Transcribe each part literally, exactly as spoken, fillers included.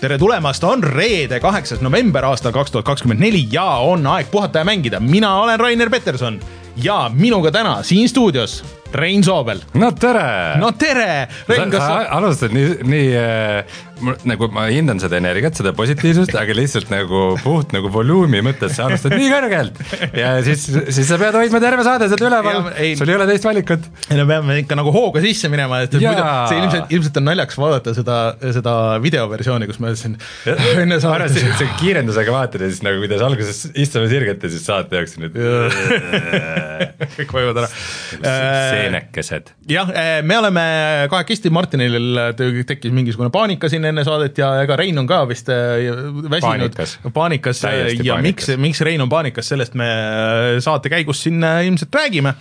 tere tulemast, on reede kaheksas november aastal kaks tuhat kakskümmend neli ja on aeg puhata ja mängida. Mina olen Rainer Peterson ja minuga täna siin stuudios Rein Soobel. No tere! No tere! Rein, sa, sa alustad nii, nii äh, nagu ma hindan seda energiat, seda positiivsust, aga lihtsalt nagu puht nagu volüümi mõttes sa alustad nii kõrgelt ja siis, siis sa pead hoidma terve saade seda üleval, sul ei ole teist valikut. Ja me peame ikka nagu hooga sisse minema, et muidu, see ilmselt, ilmselt on naljaks vaadata seda, seda videoversiooni, kus ma siin enne saate. See, see kiirendusega vaatad ja siis nagu kuidas alguses istume sirgelt ja siis saate jooksin, et kõik vajuvad ära. Seenekesed. Jah, me oleme kahekesti, Martinil tekkis mingisugune paanika siin enne saadet ja ega Rein on ka vist väsinud. Paanikas. Paanikas ja paanikas. Miks, miks Rein on paanikas, sellest me saate käigus siin ilmselt räägime.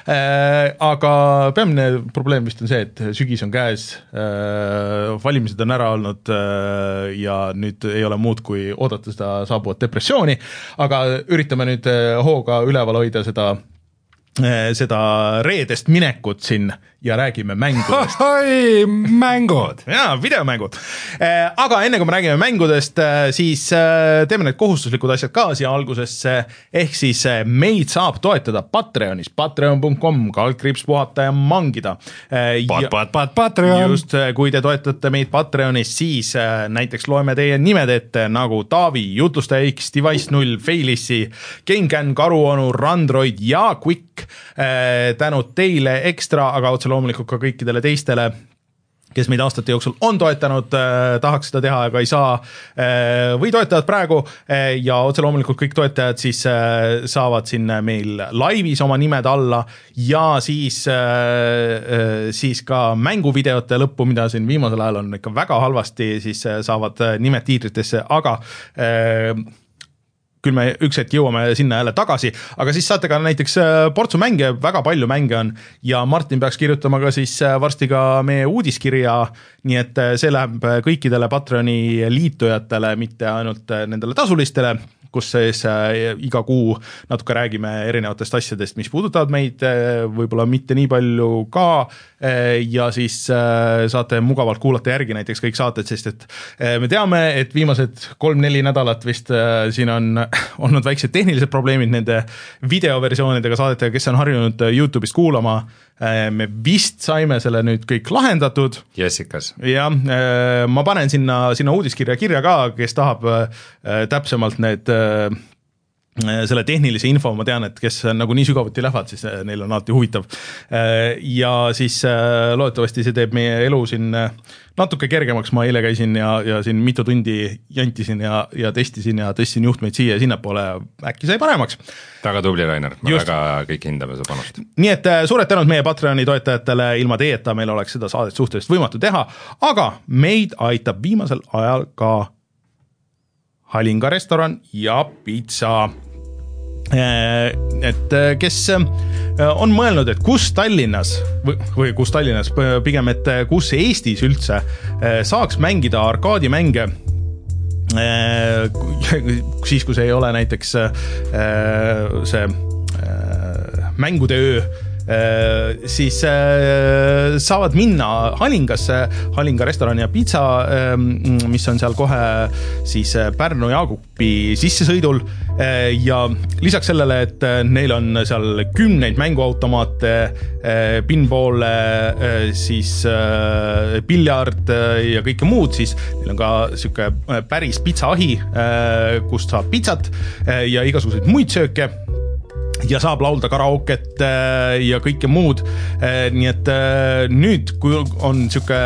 Aga peamine probleem vist on see, et sügis on käes, valimised on ära olnud ja nüüd ei ole muud kui oodata seda saabuvat depressiooni, aga üritame nüüd hooga üleval hoida seda seda reedest minekut siin ja räägime mängudest. Oi, mängud! Jaa, videomängud. Aga enne kui me räägime mängudest, siis teeme need kohustuslikud asjad ka siia algusesse, ehk siis meid saab toetada Patreonis, patreon punkt com, kaldkriips puhata ja mangida. Pat, pat, pat, Patreon! Just, kui te toetate meid Patreonis, siis näiteks loeme teie nimed ette nagu Taavi, Jutlustaja X, Device null, Failissi, Gengan, Karuonu, Randroid ja Quick. Tänud teile ekstra, aga otse loomulikult ka kõikidele teistele, kes meid aastate jooksul on toetanud, tahaks seda teha, aga ei saa või toetavad praegu ja otse loomulikult kõik toetajad siis saavad siin meil laivis oma nimed alla ja siis, siis ka mänguvideote lõppu, mida siin viimasel ajal on ikka väga halvasti, siis saavad nimed tiitritesse, aga küll me üks hetk jõuame sinna jälle tagasi, aga siis saate ka näiteks portsu mänge, väga palju mänge on ja Martin peaks kirjutama ka siis varsti ka meie uudiskirja, nii et see läheb kõikidele Patreoni liitujatele, mitte ainult nendele tasulistele, kus siis iga kuu natuke räägime erinevatest asjadest, mis puudutavad meid, võib-olla mitte nii palju ka ja siis saate mugavalt kuulata järgi näiteks kõik saated, sest et me teame, et viimased kolm-neli nädalat vist siin on olnud väiksed tehnilised probleemid nende videoversioonidega saadetega, kes on harjunud YouTube'ist kuulama. Me vist saime selle nüüd kõik lahendatud. Jessikas. Ja ma panen sinna, sinna uudiskirja kirja ka, kes tahab täpsemalt need selle tehnilise info, ma tean, et kes nagu nii sügavuti lähevad, siis neil on alati huvitav. Ja siis loodetavasti see teeb meie elu siin natuke kergemaks, ma eile käisin ja, ja siin mitu tundi jantisin ja, ja testisin ja testisin juhtmeid siia ja sinna poole, äkki sai paremaks. Väga tubli, Rainer, ma Just. väga kõik hindame seda panust. Nii et suured tänud meie Patreoni toetajatele, ilma teeta meil oleks seda saadet suhteliselt võimatu teha, aga meid aitab viimasel ajal ka Halinga restoran ja pizza. Et kes on mõelnud, et kus Tallinnas või, või kus Tallinnas pigem, et kus Eestis üldse saaks mängida arkaadimänge siis, kui see ei ole näiteks see mängude öö, siis saavad minna Halingasse, Halinga restoran ja pizza, mis on seal kohe siis Pärnu Jaagupi sissesõidul ja lisaks sellele, et neil on seal kümneid mänguautomaate, pinball, siis piljard ja kõike muud, siis neil on ka siuke päris pizzaahi, kust saab pizzat ja igasuguseid muid sööke ja saab laulda karaoket ja kõike muud, nii et nüüd, kui on siuke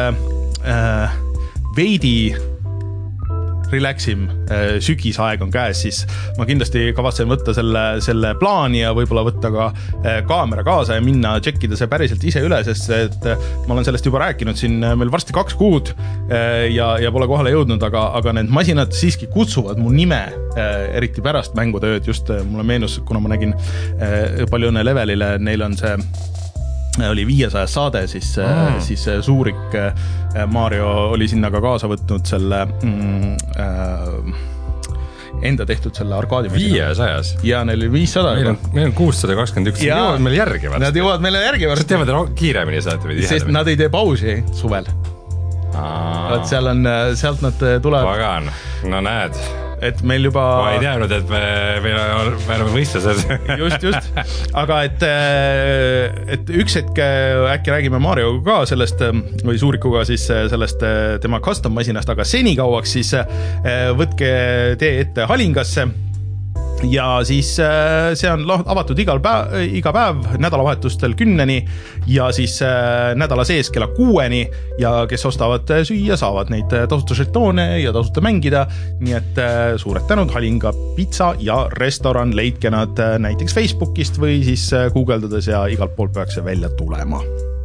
veidi relaxim sügisaeg on käes, siis ma kindlasti kavatsen võtta selle, selle plaani ja võib-olla võtta ka kaamera kaasa ja minna tšekkida see päriselt ise üle, sest et ma olen sellest juba rääkinud siin meil varsti kaks kuud ja, ja pole kohale jõudnud, aga, aga need masinad siiski kutsuvad mu nime, eriti pärast mängutööd, just mulle meenus, kuna ma nägin palju õnne Levelile, neil on see oli viiesaja saade, siis, mm. siis Suurik Mario oli sinna ka kaasa võtnud selle mm, äh, enda tehtud selle arkaadi. viiesajas? Ja neil oli viissada. Meil on, meil on kuussada kakskümmend üks, nad jõuavad meil järgi varsti. Nad jõuavad meile järgi varsti. Sest teevad kiiremini saate või tihedamini? Sest nad ei tee pausi suvel. et seal on, sealt nad tulevad. Pagan, no näed. Et meil juba... Ma ei teadnud, et me, me oleme võistluses. Just, just. Aga et, et üks hetk äkki räägime Mario ka sellest, või Suurikuga siis sellest tema custom masinast, aga senikauaks siis võtke tee ette Halingasse. Ja siis see on avatud igal päev, iga päev nädalavahetustel kümneni ja siis nädala sees kella kuueni ja kes ostavad süüa, saavad neid tasuta žetoone ja tasuta mängida, nii et suured tänud, Halinga pitsa ja restoran, leidke nad näiteks Facebookist või siis guugeldades ja igalt poolt peaks see välja tulema.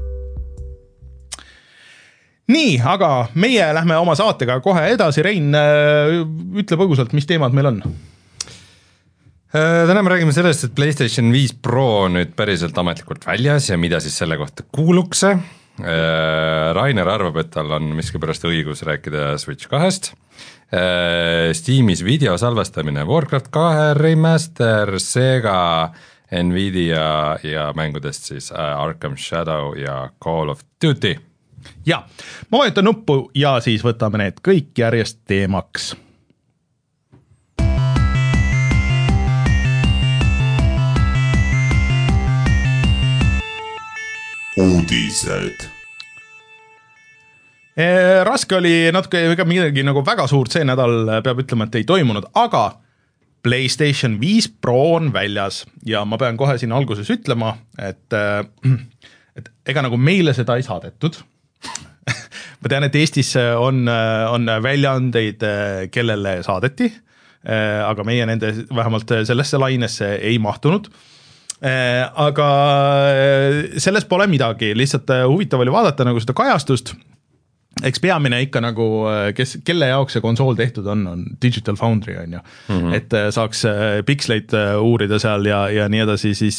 Nii, aga meie lähme oma saatega kohe edasi, Rein, ütle põgusalt, mis teemad meil on? Täna me räägime sellest, et PlayStation viis Pro nüüd päriselt ametlikult väljas ja mida siis selle kohta kuulukse. Rainer arvab, et tal on miskipärast õigus rääkida Switch kahest. Steamis video salvestamine, Warcraft kahe remaster, Sega, Nvidia ja mängudest siis Arkham Shadow ja Call of Duty. Ja, ma vajutan nuppu ja siis võtame need kõik järjest teemaks. Uudised. Raske oli natuke ega midagi nagu väga suurt see nädal, peab ütlema, et ei toimunud, aga PlayStation viis Pro on väljas ja ma pean kohe siin alguses ütlema, et, et ega nagu meile seda ei saadetud. Ma tean, et Eestis on, on väljaandeid, kellele saadeti, aga meie nende vähemalt sellesse lainesse ei mahtunud. Aga selles pole midagi, lihtsalt huvitav oli vaadata nagu seda kajastust, eks peamine ikka nagu, kes, kelle jaoks see konsool tehtud on, on Digital Foundry on ju, mm-hmm. et saaks piksleid uurida seal ja, ja nii edasi, siis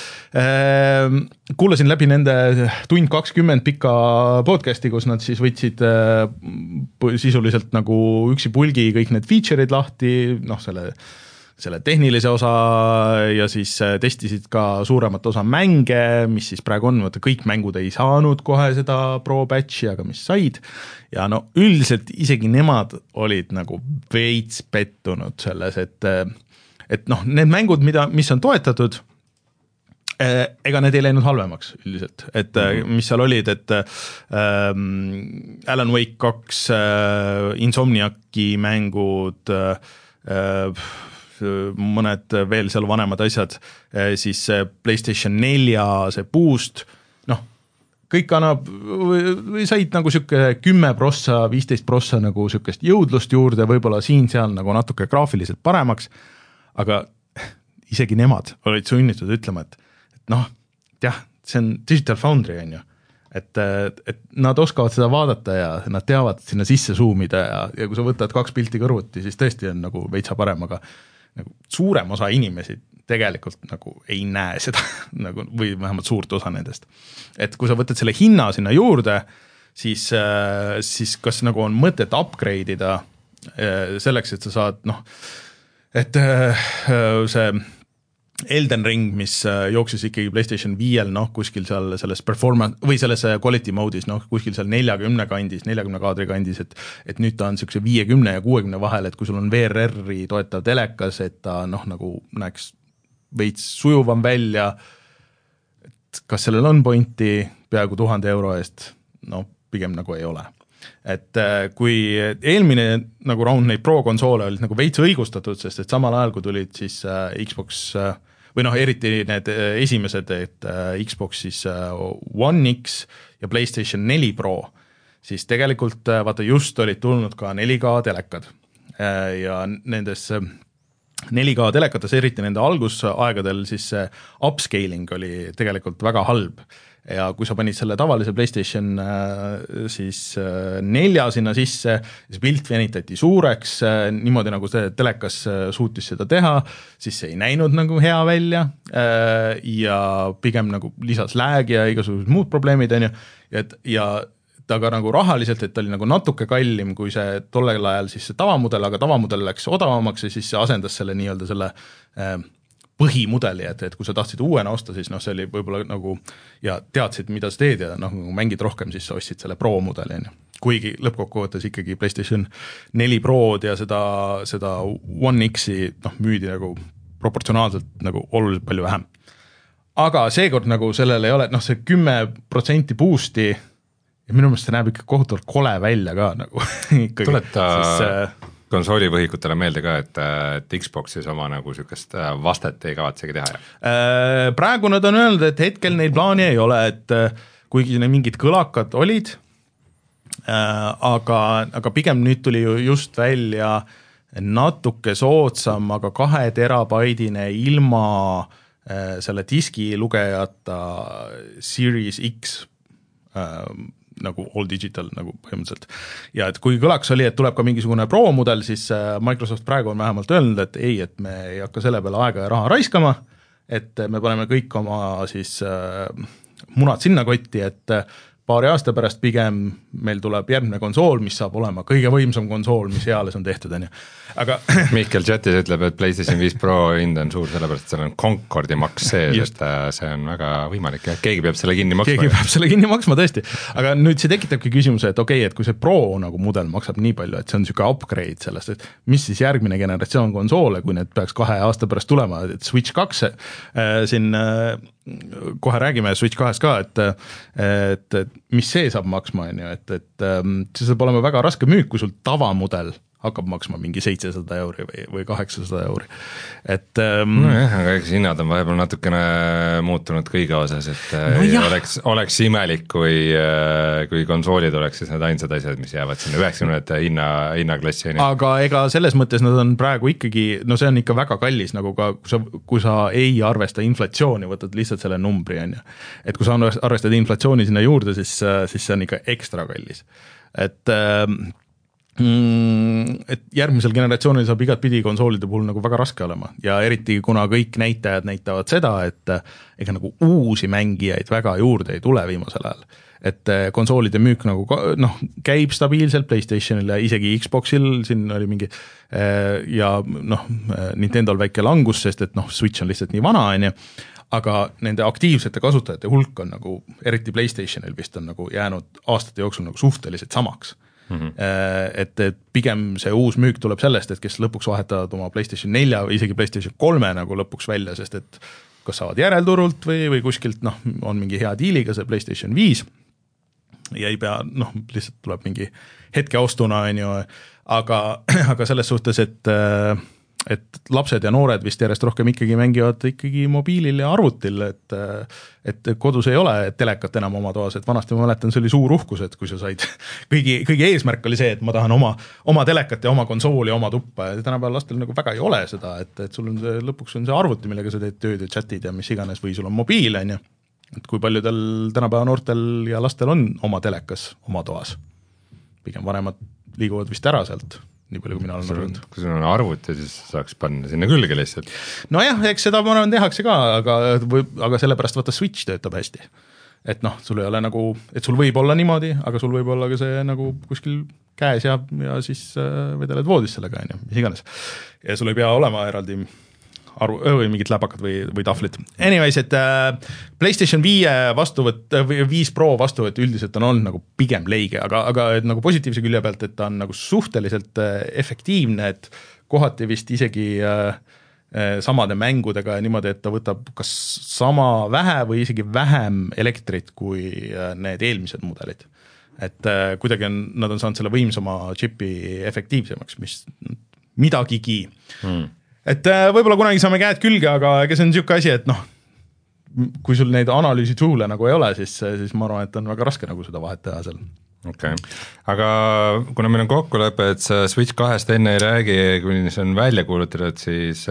äh, kuulasin läbi nende tund kakskümmend pika podcasti, kus nad siis võtsid äh, sisuliselt nagu üksi pulgi kõik need feature'id lahti, noh selle selle tehnilise osa ja siis testisid ka suuremat osa mänge, mis siis praegu on, võtta kõik mängud ei saanud kohe seda Pro Patchi, aga mis said. Ja no üldiselt isegi nemad olid nagu veits pettunud selles, et, et noh, need mängud, mida, mis on toetatud, ega need ei läinud halvemaks üldiselt, et mm-hmm. mis seal olid, et ähm, Alan Wake kaks, äh, Insomniaki mängud, äh, mõned veel seal vanemad asjad, siis PlayStation nelja, see Boost, noh, kõik annab, või said nagu siuke kümme prossa, viisteist prossa nagu siukest jõudlust juurde, võib-olla siin-seal nagu natuke graafiliselt paremaks, aga isegi nemad olid sunnitud ütlema, et, et noh, jah, see on Digital Foundry on ju, et, et nad oskavad seda vaadata ja nad teavad sinna sisse zoomida ja, ja kui sa võtad kaks pilti kõrvuti, siis tõesti on nagu veitsa parem, aga nagu suurem osa inimesi tegelikult nagu ei näe seda nagu, või vähemalt suurt osa nendest. Et kui sa võtad selle hinna sinna juurde, siis, siis kas nagu on mõtet upgrade'ida selleks, et sa saad, noh, et see Elden Ring, mis jooksis ikkagi PlayStation viiel, noh, kuskil seal selles performance, või selles quality mode'is, noh, kuskil seal neljakümne kandis, neljakümne kaadri kandis, et, et nüüd ta on siukse viiekümne ja kuuekümne vahel, et kui sul on V R R-i toetav telekas, et ta, noh, nagu näeks veits sujuvam välja, et kas sellel on pointi peaaegu tuhande euro eest, no, pigem nagu ei ole. Et kui eelmine nagu round neid Pro konsoole olid nagu veits õigustatud, sest et samal ajal, kui tulid siis Xbox või noh, eriti need esimesed, et Xbox siis One X ja PlayStation neli Pro, siis tegelikult vaata just olid tulnud ka neli K telekad ja nendes neli K telekates, eriti nende algusaegadel, siis see upscaling oli tegelikult väga halb. Ja kui sa panid selle tavalise PlayStation siis nelja sinna sisse, siis pilt venitati suureks, niimoodi nagu see telekas suutis seda teha, siis see ei näinud nagu hea välja ja pigem nagu lisas läägi ja igasugused muud probleemid, on ju, et, ja ta ka nagu rahaliselt, et ta oli nagu natuke kallim kui see tollel ajal siis see tavamudel, aga tavamudel läks odavamaks ja siis see asendas selle nii-öelda selle põhimudeli, et, et kui sa tahtsid uuena osta, siis noh, see oli võib-olla nagu ja teadsid, mida sa teed ja noh, mängid rohkem, siis sa ostsid selle Pro mudeli. kuigi lõppkokkuvõttes ikkagi PlayStation neli Prod ja seda, seda One X-i noh, müüdi nagu proportsionaalselt nagu oluliselt palju vähem. Aga seekord nagu sellel ei ole, noh see kümme protsenti boost'i ja minu meelest see näeb ikka kohutavalt kole välja ka nagu ikkagi. Tuleta siis, konsoolivõhikutele meelde ka, et, et Xboxis oma nagu sükest vastet ei kavatsegi teha. Ja? Praegu nad on öelnud, et hetkel neil plaani ei ole, et kuigi need mingid kõlakad olid, aga, aga pigem nüüd tuli ju just välja natuke soodsam, aga kahe terabaidine ilma selle diski lugejata Series X nagu all digital nagu põhimõtteliselt. Ja et kui kõlaks oli, et tuleb ka mingisugune Pro mudel, siis Microsoft praegu on vähemalt öelnud, et ei, et me ei hakka selle peale aega ja raha raiskama, et me paneme kõik oma siis äh, munad sinna kotti, et paari aasta pärast pigem meil tuleb järgmine konsool, mis saab olema kõige võimsam konsool, mis eales on tehtud, on ju. Aga Mihkel chatis ütleb, et PlayStation viis Pro hind on suur, sellepärast et seal on Concordi maks sees, et see on väga võimalik ja keegi peab selle kinni maksma. Keegi peab selle kinni maksma, tõesti. Aga nüüd see tekitabki küsimuse, et okei, okay, et kui see Pro nagu mudel maksab nii palju, et see on niisugune upgrade sellest, et mis siis järgmine generatsioon konsoole, kui need peaks kahe aasta pärast tulema, et Switch kaks äh, siin äh, kohe räägime Switch kahest ka, et, et, et mis see saab maksma, on ju, et, et see saab olema väga raske müük, kui sul tavamudel hakkab maksma mingi seitsesada euri või, või kaheksasada euri. Et, ähm, no jah, aga eks hinnad on vahepeal natukene muutunud kõige osas, et no oleks, oleks imelik, kui, kui konsoolid oleks siis need ainsad asjad, mis jäävad sinna üheksakümnendate hinna, hinnaklassi. Aga ega selles mõttes nad on praegu ikkagi, no see on ikka väga kallis, nagu ka kui sa, kui sa ei arvesta inflatsiooni, võtad lihtsalt selle numbri, on ju. Et kui sa arvestad inflatsiooni sinna juurde, siis, siis see on ikka ekstra kallis. Et ähm, et järgmisel generatsioonil saab igat pidi konsoolide puhul nagu väga raske olema ja eriti kuna kõik näitajad näitavad seda, et ega nagu uusi mängijaid väga juurde ei tule viimasel ajal. Et konsoolide müük nagu noh, käib stabiilselt PlayStationil ja isegi Xboxil, siin oli mingi ja noh, Nintendol väike langus, sest et noh, Switch on lihtsalt nii vana, on ju, aga nende aktiivsete kasutajate hulk on nagu, eriti PlayStationil vist on nagu jäänud aastate jooksul nagu suhteliselt samaks. Mm-hmm. Et, et pigem see uus müük tuleb sellest, et kes lõpuks vahetavad oma PlayStation nelja või isegi PlayStation kolme nagu lõpuks välja, sest et kas saavad järelturult või, või kuskilt noh, on mingi hea diiliga see PlayStation viis ja ei pea, noh, lihtsalt tuleb mingi hetke ostuna, on ju, aga, aga selles suhtes, et et lapsed ja noored vist järjest rohkem ikkagi mängivad ikkagi mobiilil ja arvutil, et, et kodus ei ole telekat enam oma toas, et vanasti ma mäletan, see oli suur uhkus, et kui sa said, kõigi, kõigi eesmärk oli see, et ma tahan oma, oma telekat ja oma konsooli, oma tuppa ja tänapäeval lastel nagu väga ei ole seda, et, et sul on see, lõpuks on see arvuti, millega sa teed tööd ja chatid ja mis iganes või sul on mobiil, on ju, et kui paljudel tänapäeva noortel ja lastel on oma telekas oma toas. Pigem vanemad liiguvad vist ära sealt. Nii palju, kui mina olen arvunud. Kui sul on arvuti, siis saaks panna sinna külge lihtsalt. No jah, eks seda ma arvan tehakse ka, aga, või, aga sellepärast vaata Switch töötab hästi. Et noh, sul ei ole nagu, et sul võib olla niimoodi, aga sul võib olla ka see nagu kuskil käes ja, ja siis vedeled voodis sellega, on ju, mis iganes. Ja sul ei pea olema eraldi arvu, või mingid läpakad või, või tahvlid. Anyways, et äh, PlayStation viis vastuvõtt, või viis Pro vastuvõtt üldiselt on olnud nagu pigem leige, aga, aga et, nagu positiivse külje pealt, et ta on nagu suhteliselt äh, efektiivne, et kohati vist isegi äh, samade mängudega ja niimoodi, et ta võtab kas sama vähe või isegi vähem elektrit kui äh, need eelmised mudelid. Et äh, kuidagi on, nad on saanud selle võimsama chipi efektiivsemaks, mis midagigi. Hmm. Et võib-olla kunagi saame käed külge, aga ega see on niisugune asi, et noh, kui sul neid analüüsi toole nagu ei ole, siis, siis ma arvan, et on väga raske nagu seda vahet teha seal. Okei, okay. Aga kuna meil on kokkulepe, et sa Switch kahest enne ei räägi, kui see on välja kuulutatud, siis,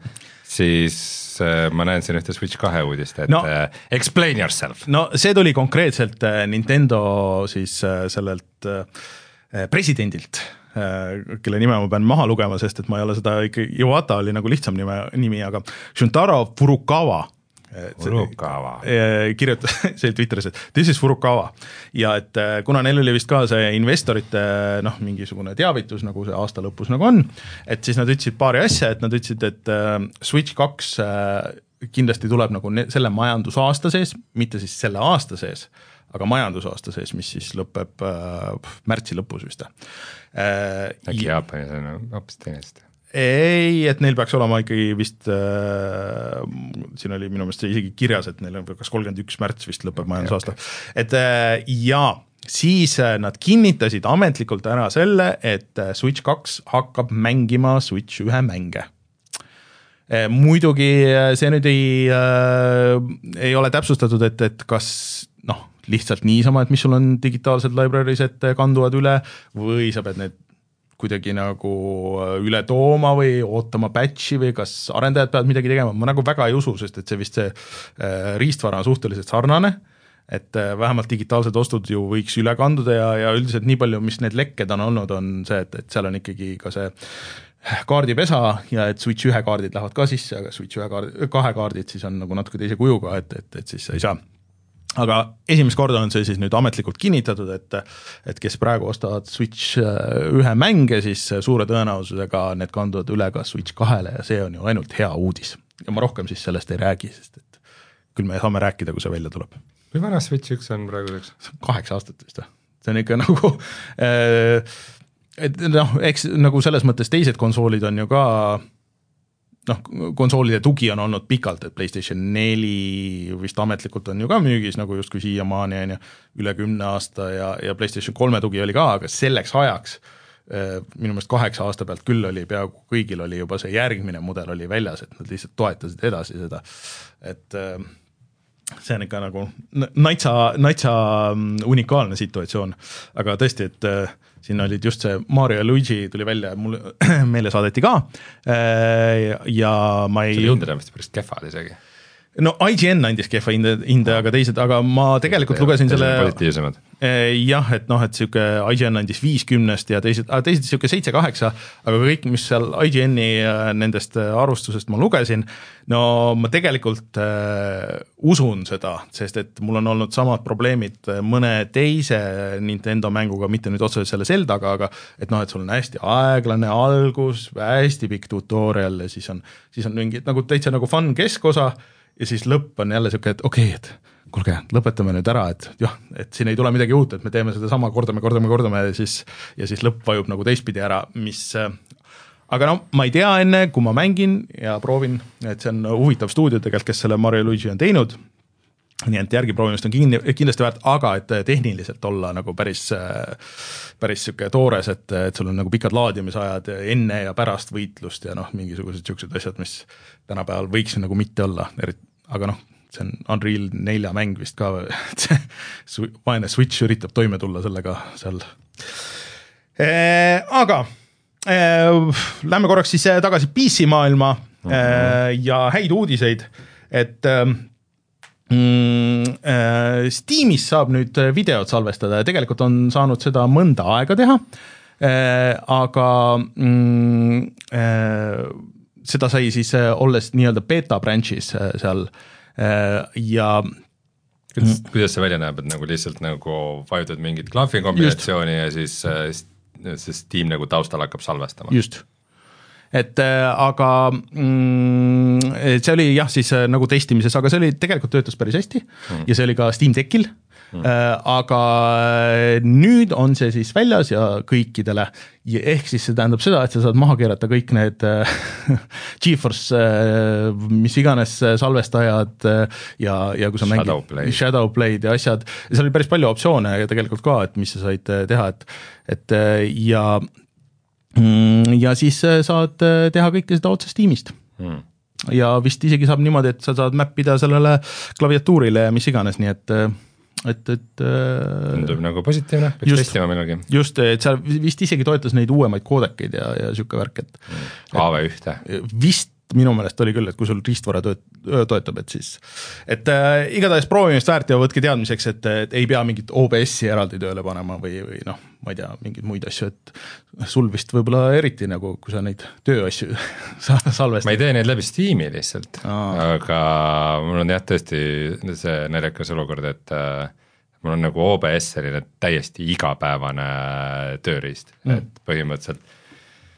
siis ma näen siin ühte Switch kahe uudist, et no, explain yourself. No see tuli konkreetselt Nintendo siis sellelt presidendilt, kelle nime ma pean maha lugema, sest et ma ei ole seda ikka, Iwata oli nagu lihtsam nime, nimi, aga Shuntaro Furukawa Furukawa kirjutas see Twitteris, et this is Furukawa ja et kuna neil oli vist ka see investorite noh, mingisugune teavitus, nagu see aasta lõpus nagu on, et siis nad ütlesid paari asja, et nad ütlesid, et Switch kaks kindlasti tuleb nagu ne- selle majandusaasta sees, mitte siis selle aasta sees, aga majandusaasta sees, mis siis lõpeb äh, märtsi lõpus vist äh,. äkki Jaapanis on hoopis teenest? Ei, et neil peaks olema ikkagi vist äh,, siin oli minu meelest isegi kirjas, et neil on kas kolmkümmend üks märts vist lõpeb okay, majandusaasta okay. Et äh, jaa, siis nad kinnitasid ametlikult ära selle, et Switch kaks hakkab mängima Switch ühe mänge. Muidugi see nüüd ei, äh, ei ole täpsustatud, et, et kas noh, lihtsalt niisama, et mis sul on digitaalsed libraries, et kanduvad üle või sa pead need kuidagi nagu üle tooma või ootama patchi või kas arendajad peavad midagi tegema, ma nagu väga ei usu, sest et see vist see äh, riistvara on suhteliselt sarnane, et vähemalt digitaalsed ostud ju võiks üle kanduda ja, ja üldiselt nii palju, mis need lekked on olnud, on see, et, et seal on ikkagi ka see kaardipesa ja et Switch ühe kaardid lähevad ka sisse, aga Switch ühe kaardid, kahe kaardid siis on nagu natuke teise kujuga, et, et, et siis ei saa. Aga esimest korda on see siis nüüd ametlikult kinnitatud, et, et kes praegu ostavad Switch ühe mänge, siis suure tõenäosusega need kanduvad üle ka Switch kahele ja see on ju ainult hea uudis. Ja ma rohkem siis sellest ei räägi, sest et küll me saame rääkida, kui see välja tuleb. Kui vana Switch üks on praeguseks? Kaheksa aastat vist. See on ikka nagu, et noh, eks nagu selles mõttes teised konsoolid on ju ka, noh, konsoolide tugi on olnud pikalt, et PlayStation neli vist ametlikult on ju ka müügis, nagu justkui siiamaani on ju üle kümne aasta ja, ja PlayStation kolme tugi oli ka, aga selleks ajaks minu meelest kaheksa aasta pealt küll oli, peaaegu kõigil oli juba see järgmine mudel oli väljas, et nad lihtsalt toetasid edasi seda, et see on ikka nagu naitsa, naitsa unikaalne situatsioon, aga tõesti, et siin olid just see Mario ja Luigi tuli välja, mulle meile saadeti ka ja ma ei... See oli hinded vist päris kehvad isegi. No I G N andis kehva hinde, hinde, aga teised, aga ma tegelikult ja, lugesin selle... Positiivsemad. Jah, et noh, et siuke I G N andis viiskümnest ja teised, teised siuke seitse kaheksa, aga kõik, mis seal I G N-i nendest arvustusest ma lugesin, no ma tegelikult äh, usun seda, sest et mul on olnud samad probleemid mõne teise Nintendo mänguga, mitte nüüd otseselt selle Zeldaga, aga et noh, et sul on hästi aeglane algus, hästi pikk tutorial ja siis on, siis on mingi nagu täitsa nagu fun keskosa ja siis lõpp on jälle siuke, et okei, okay, et kuulge, lõpetame nüüd ära, et jah, et siin ei tule midagi uut, et me teeme seda sama, kordame, kordame, kordame ja siis, ja siis lõpp vajub nagu teistpidi ära, mis aga no ma ei tea enne, kui ma mängin ja proovin, et see on huvitav stuudio tegelikult, kes selle Mario Luigi on teinud, nii et järgi proovimist on kindlasti väärt, aga et tehniliselt olla nagu päris, päris siuke toores, et, et sul on nagu pikad laadimisajad enne ja pärast võitlust ja noh, mingisugused siuksed asjad, mis tänapäeval võiks nagu mitte olla, aga noh, see on Unreal nelja mäng vist ka, et see vaene Switch üritab toime tulla sellega seal. Aga lähme korraks siis tagasi P C maailma mm-hmm. ja häid uudiseid, et mm, Steamis saab nüüd videot salvestada ja tegelikult on saanud seda mõnda aega teha, aga mm, seda sai siis olles nii-öelda beta branch'is seal ja kuidas, kuidas see välja näeb, et nagu lihtsalt nagu vajutad mingit klahvi kombinatsiooni just. Ja siis, siis Steam nagu taustal hakkab salvestama. Just. Et aga mm, see oli jah siis nagu testimises, aga see oli tegelikult töötas päris hästi mm. ja see oli ka Steam Deckil. Mm. Aga nüüd on see siis väljas ja kõikidele ja ehk siis see tähendab seda, et sa saad maha keerata kõik need GeForce mis iganes salvestajad ja, ja kui sa mängid Shadowplay. Shadowplay'd ja asjad, seal oli päris palju optsioone ja tegelikult ka, et mis sa said teha, et, et ja ja siis saad teha kõike seda otsest Steamist mm. ja vist isegi saab niimoodi, et sa saad mappida sellele klaviatuurile ja mis iganes, nii et et, et tundub nagu positiivne, peaks just, testima millalgi. Just, et seal vist isegi toetas neid uuemaid koodekeid ja, ja siuke värk, et A V ühte. Vist minu meelest oli küll, et kui sul riistvara tööt, toetab, et siis et äh, igatahes proovimist väärt ja võtke teadmiseks, et, et ei pea mingit O B S-i eraldi tööle panema või, või noh, ma ei tea, mingeid muid asju, et sul vist võib-olla eriti nagu, kui sa neid tööasju salvestad. Ma ei tee neid läbi Steam'i lihtsalt, Aa. aga mul on jah tõesti see naljakas olukord, et äh, mul on nagu O B S selline täiesti igapäevane tööriist mm., et põhimõtteliselt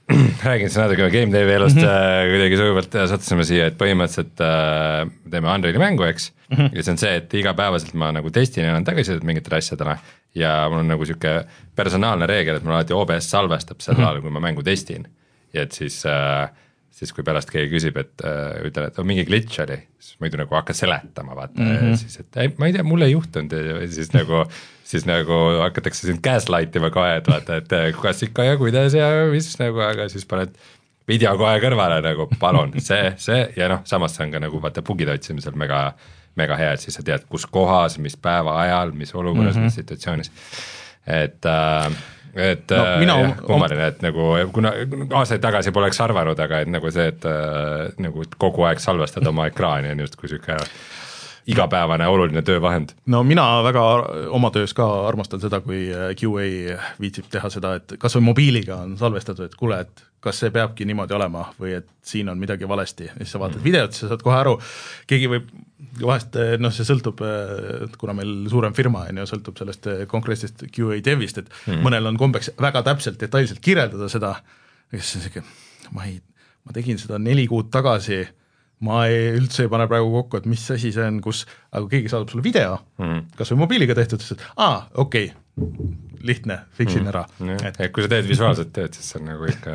räägin siis natuke Game Dave'i elust mm -hmm. kuidagi sujuvalt sattusime siia, et põhimõtteliselt äh, teeme Unreali mängu, eks mm, -hmm. ja see on see, et igapäevaselt ma nagu testin ja olen tagasi mingitele asjadele ja mul on nagu niisugune personaalne reegel, et mul alati O B S salvestab sel ajal mm, -hmm. kui ma mängu testin ja et siis äh, siis kui pärast keegi küsib, et äh, ütleb, et on mingi glitch oli, siis ma ei tule nagu hakka seletama, vaata mm, -hmm. siis et ei, ma ei tea, mul ei juhtunud ja siis nagu siis nagu hakatakse sind gaslight ima kohe, et vaata, et kas ikka ja kuidas ja mis nagu, aga siis paned video kohe kõrvale nagu palun, see, see ja noh, samas see on ka nagu vaata bugide otsimisel mega, mega hea, et siis sa tead, kus kohas, mis päeva ajal, mis olukorras mm, -hmm. mis situatsioonis, et äh, et no, mina, jah, kummaline, et nagu kuna aastaid tagasi poleks arvanud, aga et nagu see, et äh, nagu kogu aeg salvestad oma ekraani on just kui sihuke igapäevane oluline töövahend. No mina väga oma töös ka armastan seda, kui Q A viitsib teha seda, et kas või mobiiliga on salvestatud, et kuule, et kas see peabki niimoodi olema või et siin on midagi valesti, ja siis sa vaatad videot, sa saad kohe aru, keegi võib vahest, noh see sõltub, kuna meil suurem firma on ju, sõltub sellest konkreetsest Q A devist, et mm. mõnel on kombeks väga täpselt detailselt kirjeldada seda, kes on siuke, ma ei, ma tegin seda neli kuud tagasi, ma ei, üldse ei pane praegu kokku, et mis asi see on, kus, aga keegi saadab sulle video mm., kas või mobiiliga tehtud, siis et aa, okei okay, lihtne, fiksin mm. ära. Et, et kui sa teed visuaalset tööd, siis see on nagu ikka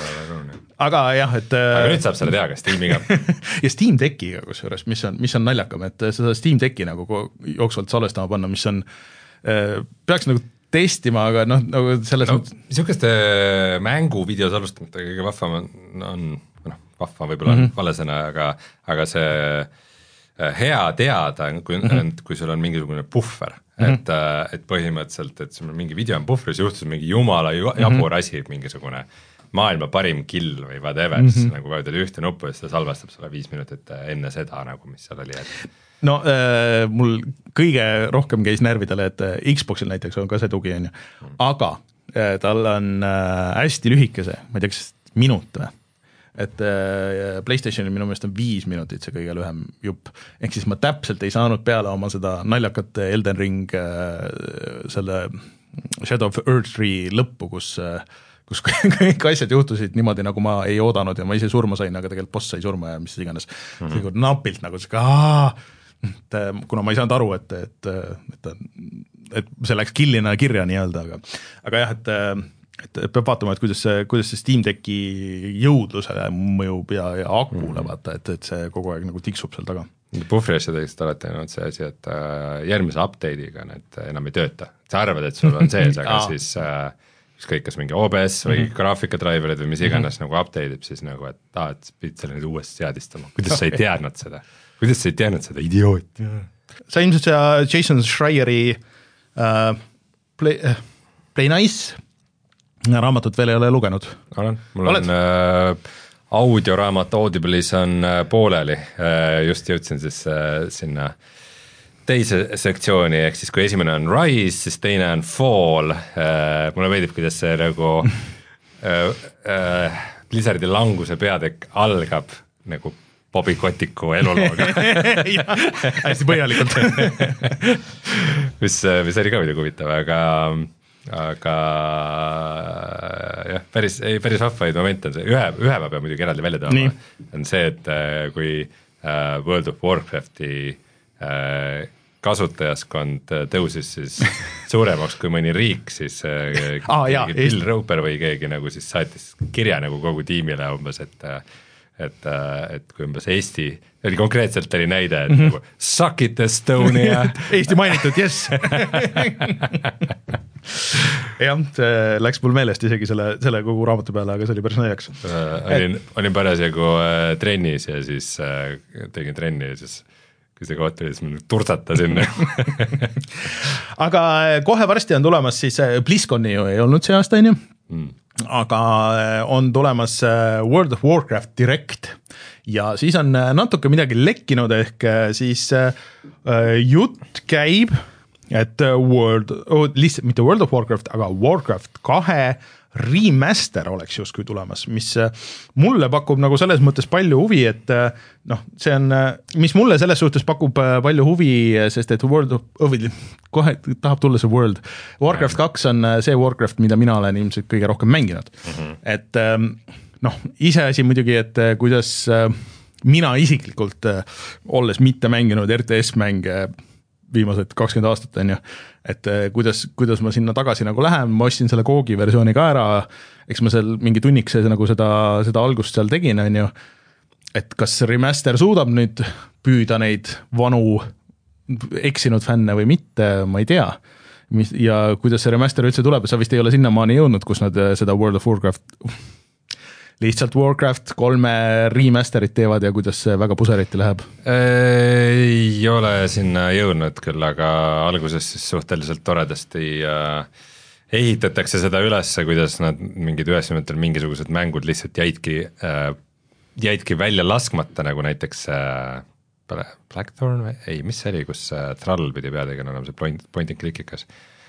aga jah, et aga nüüd saab selle teha ka Steamiga ja Steam Deckiga kusjuures, mis on, mis on naljakam, et seda Steam Decki nagu jooksvalt salvestama panna, mis on, peaks nagu testima, aga noh, nagu selles no, niisuguste mänguvideo salvestamata kõige vahvam on, on noh, vahva võib-olla mm -hmm. on valesõna, aga, aga see hea teada, kui, mm -hmm. kui sul on mingisugune puhver, mm -hmm. et, et põhimõtteliselt, et sul mingi video on puhvris, juhtus mingi jumala jabur mm -hmm. asi, mingisugune maailma parim kill või whatever mm, -hmm. siis nagu vajutad ühte nuppu ja siis ta salvestab sulle viis minutit enne seda nagu, mis seal oli, et no äh, mul kõige rohkem käis närvidele, et äh, Xboxil näiteks on ka see tugi, on ju, aga äh, tal on äh, hästi lühikese, ma ei tea, kas minut või, et äh, PlayStationil minu meelest on viis minutit see kõige lühem jupp, ehk siis ma täpselt ei saanud peale oma seda naljakat Elden Ring äh, selle Shadow of Earth three lõppu, kus äh, kus kõik asjad juhtusid niimoodi, nagu ma ei oodanud ja ma ise surma sain, aga tegelikult boss sai surma ja mis iganes mm -hmm. napilt nagu see, et kuna ma ei saanud aru, et, et, et, et see läks killina kirja nii-öelda, aga aga jah, et, et, et peab vaatama, et kuidas see, kuidas see Steam Decki jõudlusele mõjub ja, ja akule mm -hmm. vaata, et, et see kogu aeg nagu tiksub seal taga. Puhvri asjadest alati on see asi, et järgmise update'iga need enam ei tööta, sa arvad, et sul on sees, aga siis äh, ükskõik, kas mingi O B S või mm -hmm. graafikadriverid või mis iganes mm -hmm. nagu update ib, siis nagu, et aa, et pidid selle nüüd uuesti seadistama, kuidas sa ei teadnud seda, kuidas sa ei teadnud seda, idioot. sa ilmselt see Jason Schreieri uh, Play, uh, Play Nice raamatut veel ei ole lugenud? olen, mul Oled? on äh, audioraamat Audible'is on äh, pooleli äh,, just jõudsin siis äh, sinna teise sektsiooni, ehk siis kui esimene on Rise, siis teine on Fall äh,, mulle meeldib, kuidas see nagu äh, äh, Blizzardi languse peatükk algab nagu Bobby Kotiku elulooga hästi põhjalikult mis, mis oli ka muidugi huvitav, aga aga jah, päris, ei, päris vahvaid momente on see, ühe, ühe ma pean muidugi eraldi välja tooma, on see, et kui äh, World of Warcrafti äh, kasutajaskond tõusis siis suuremaks kui mõni riik, siis äh, ah, jah, Bill Roper või keegi nagu siis saatis kirja nagu kogu tiimile umbes, et et, et kui umbes Eesti, oli konkreetselt oli näide, et mm -hmm. nagu suck it Estonia Eesti mainitud, jess jah, see läks mul meelest isegi selle, selle kogu raamatu peale, aga see oli päris naljakas äh, olin, olin parasjagu äh, trennis ja siis äh, tegin trenni ja siis kui see koht oli, siis ma turtsatasin aga kohe varsti on tulemas siis, BlizzConi ju ei olnud see aasta, on ju mm. aga on tulemas World of Warcraft Direct ja siis on natuke midagi lekkinud, ehk siis jutt käib, et World, oh, lihtsalt mitte World of Warcraft, aga Warcraft kahe remaster oleks justkui tulemas, mis mulle pakub nagu selles mõttes palju huvi, et noh, see on, mis mulle selles suhtes pakub palju huvi, sest et World of, oh, kohe tahab tulla see World, Warcraft kaks on see Warcraft, mida mina olen ilmselt kõige rohkem mänginud, mm-hmm. et noh, iseasi muidugi, et kuidas mina isiklikult, olles mitte mänginud R T S-mänge viimased kakskümmend aastat on ju, et kuidas, kuidas ma sinna tagasi nagu lähen, ma ostsin selle Googi versiooni ka ära, eks ma seal mingi tunnikse nagu seda, seda algust seal tegin, on ju, et kas remaster suudab nüüd püüda neid vanu eksinud fänne või mitte, ma ei tea, mis, ja kuidas see remaster üldse tuleb, sa vist ei ole sinnamaani jõudnud, kus nad seda World of Warcraft lihtsalt Warcraft kolme remasterit teevad ja kuidas see väga puseriti läheb? Ei ole sinna jõudnud küll, aga alguses siis suhteliselt toredasti äh, ehitatakse seda üles, kuidas nad mingid üheksakümnendatel mingisugused mängud lihtsalt jäidki, äh, jäidki välja laskmata, nagu näiteks äh, Blackthorn või? Ei, mis see oli, kus äh, Thrall pidi peategelema, see point, point and clickikas.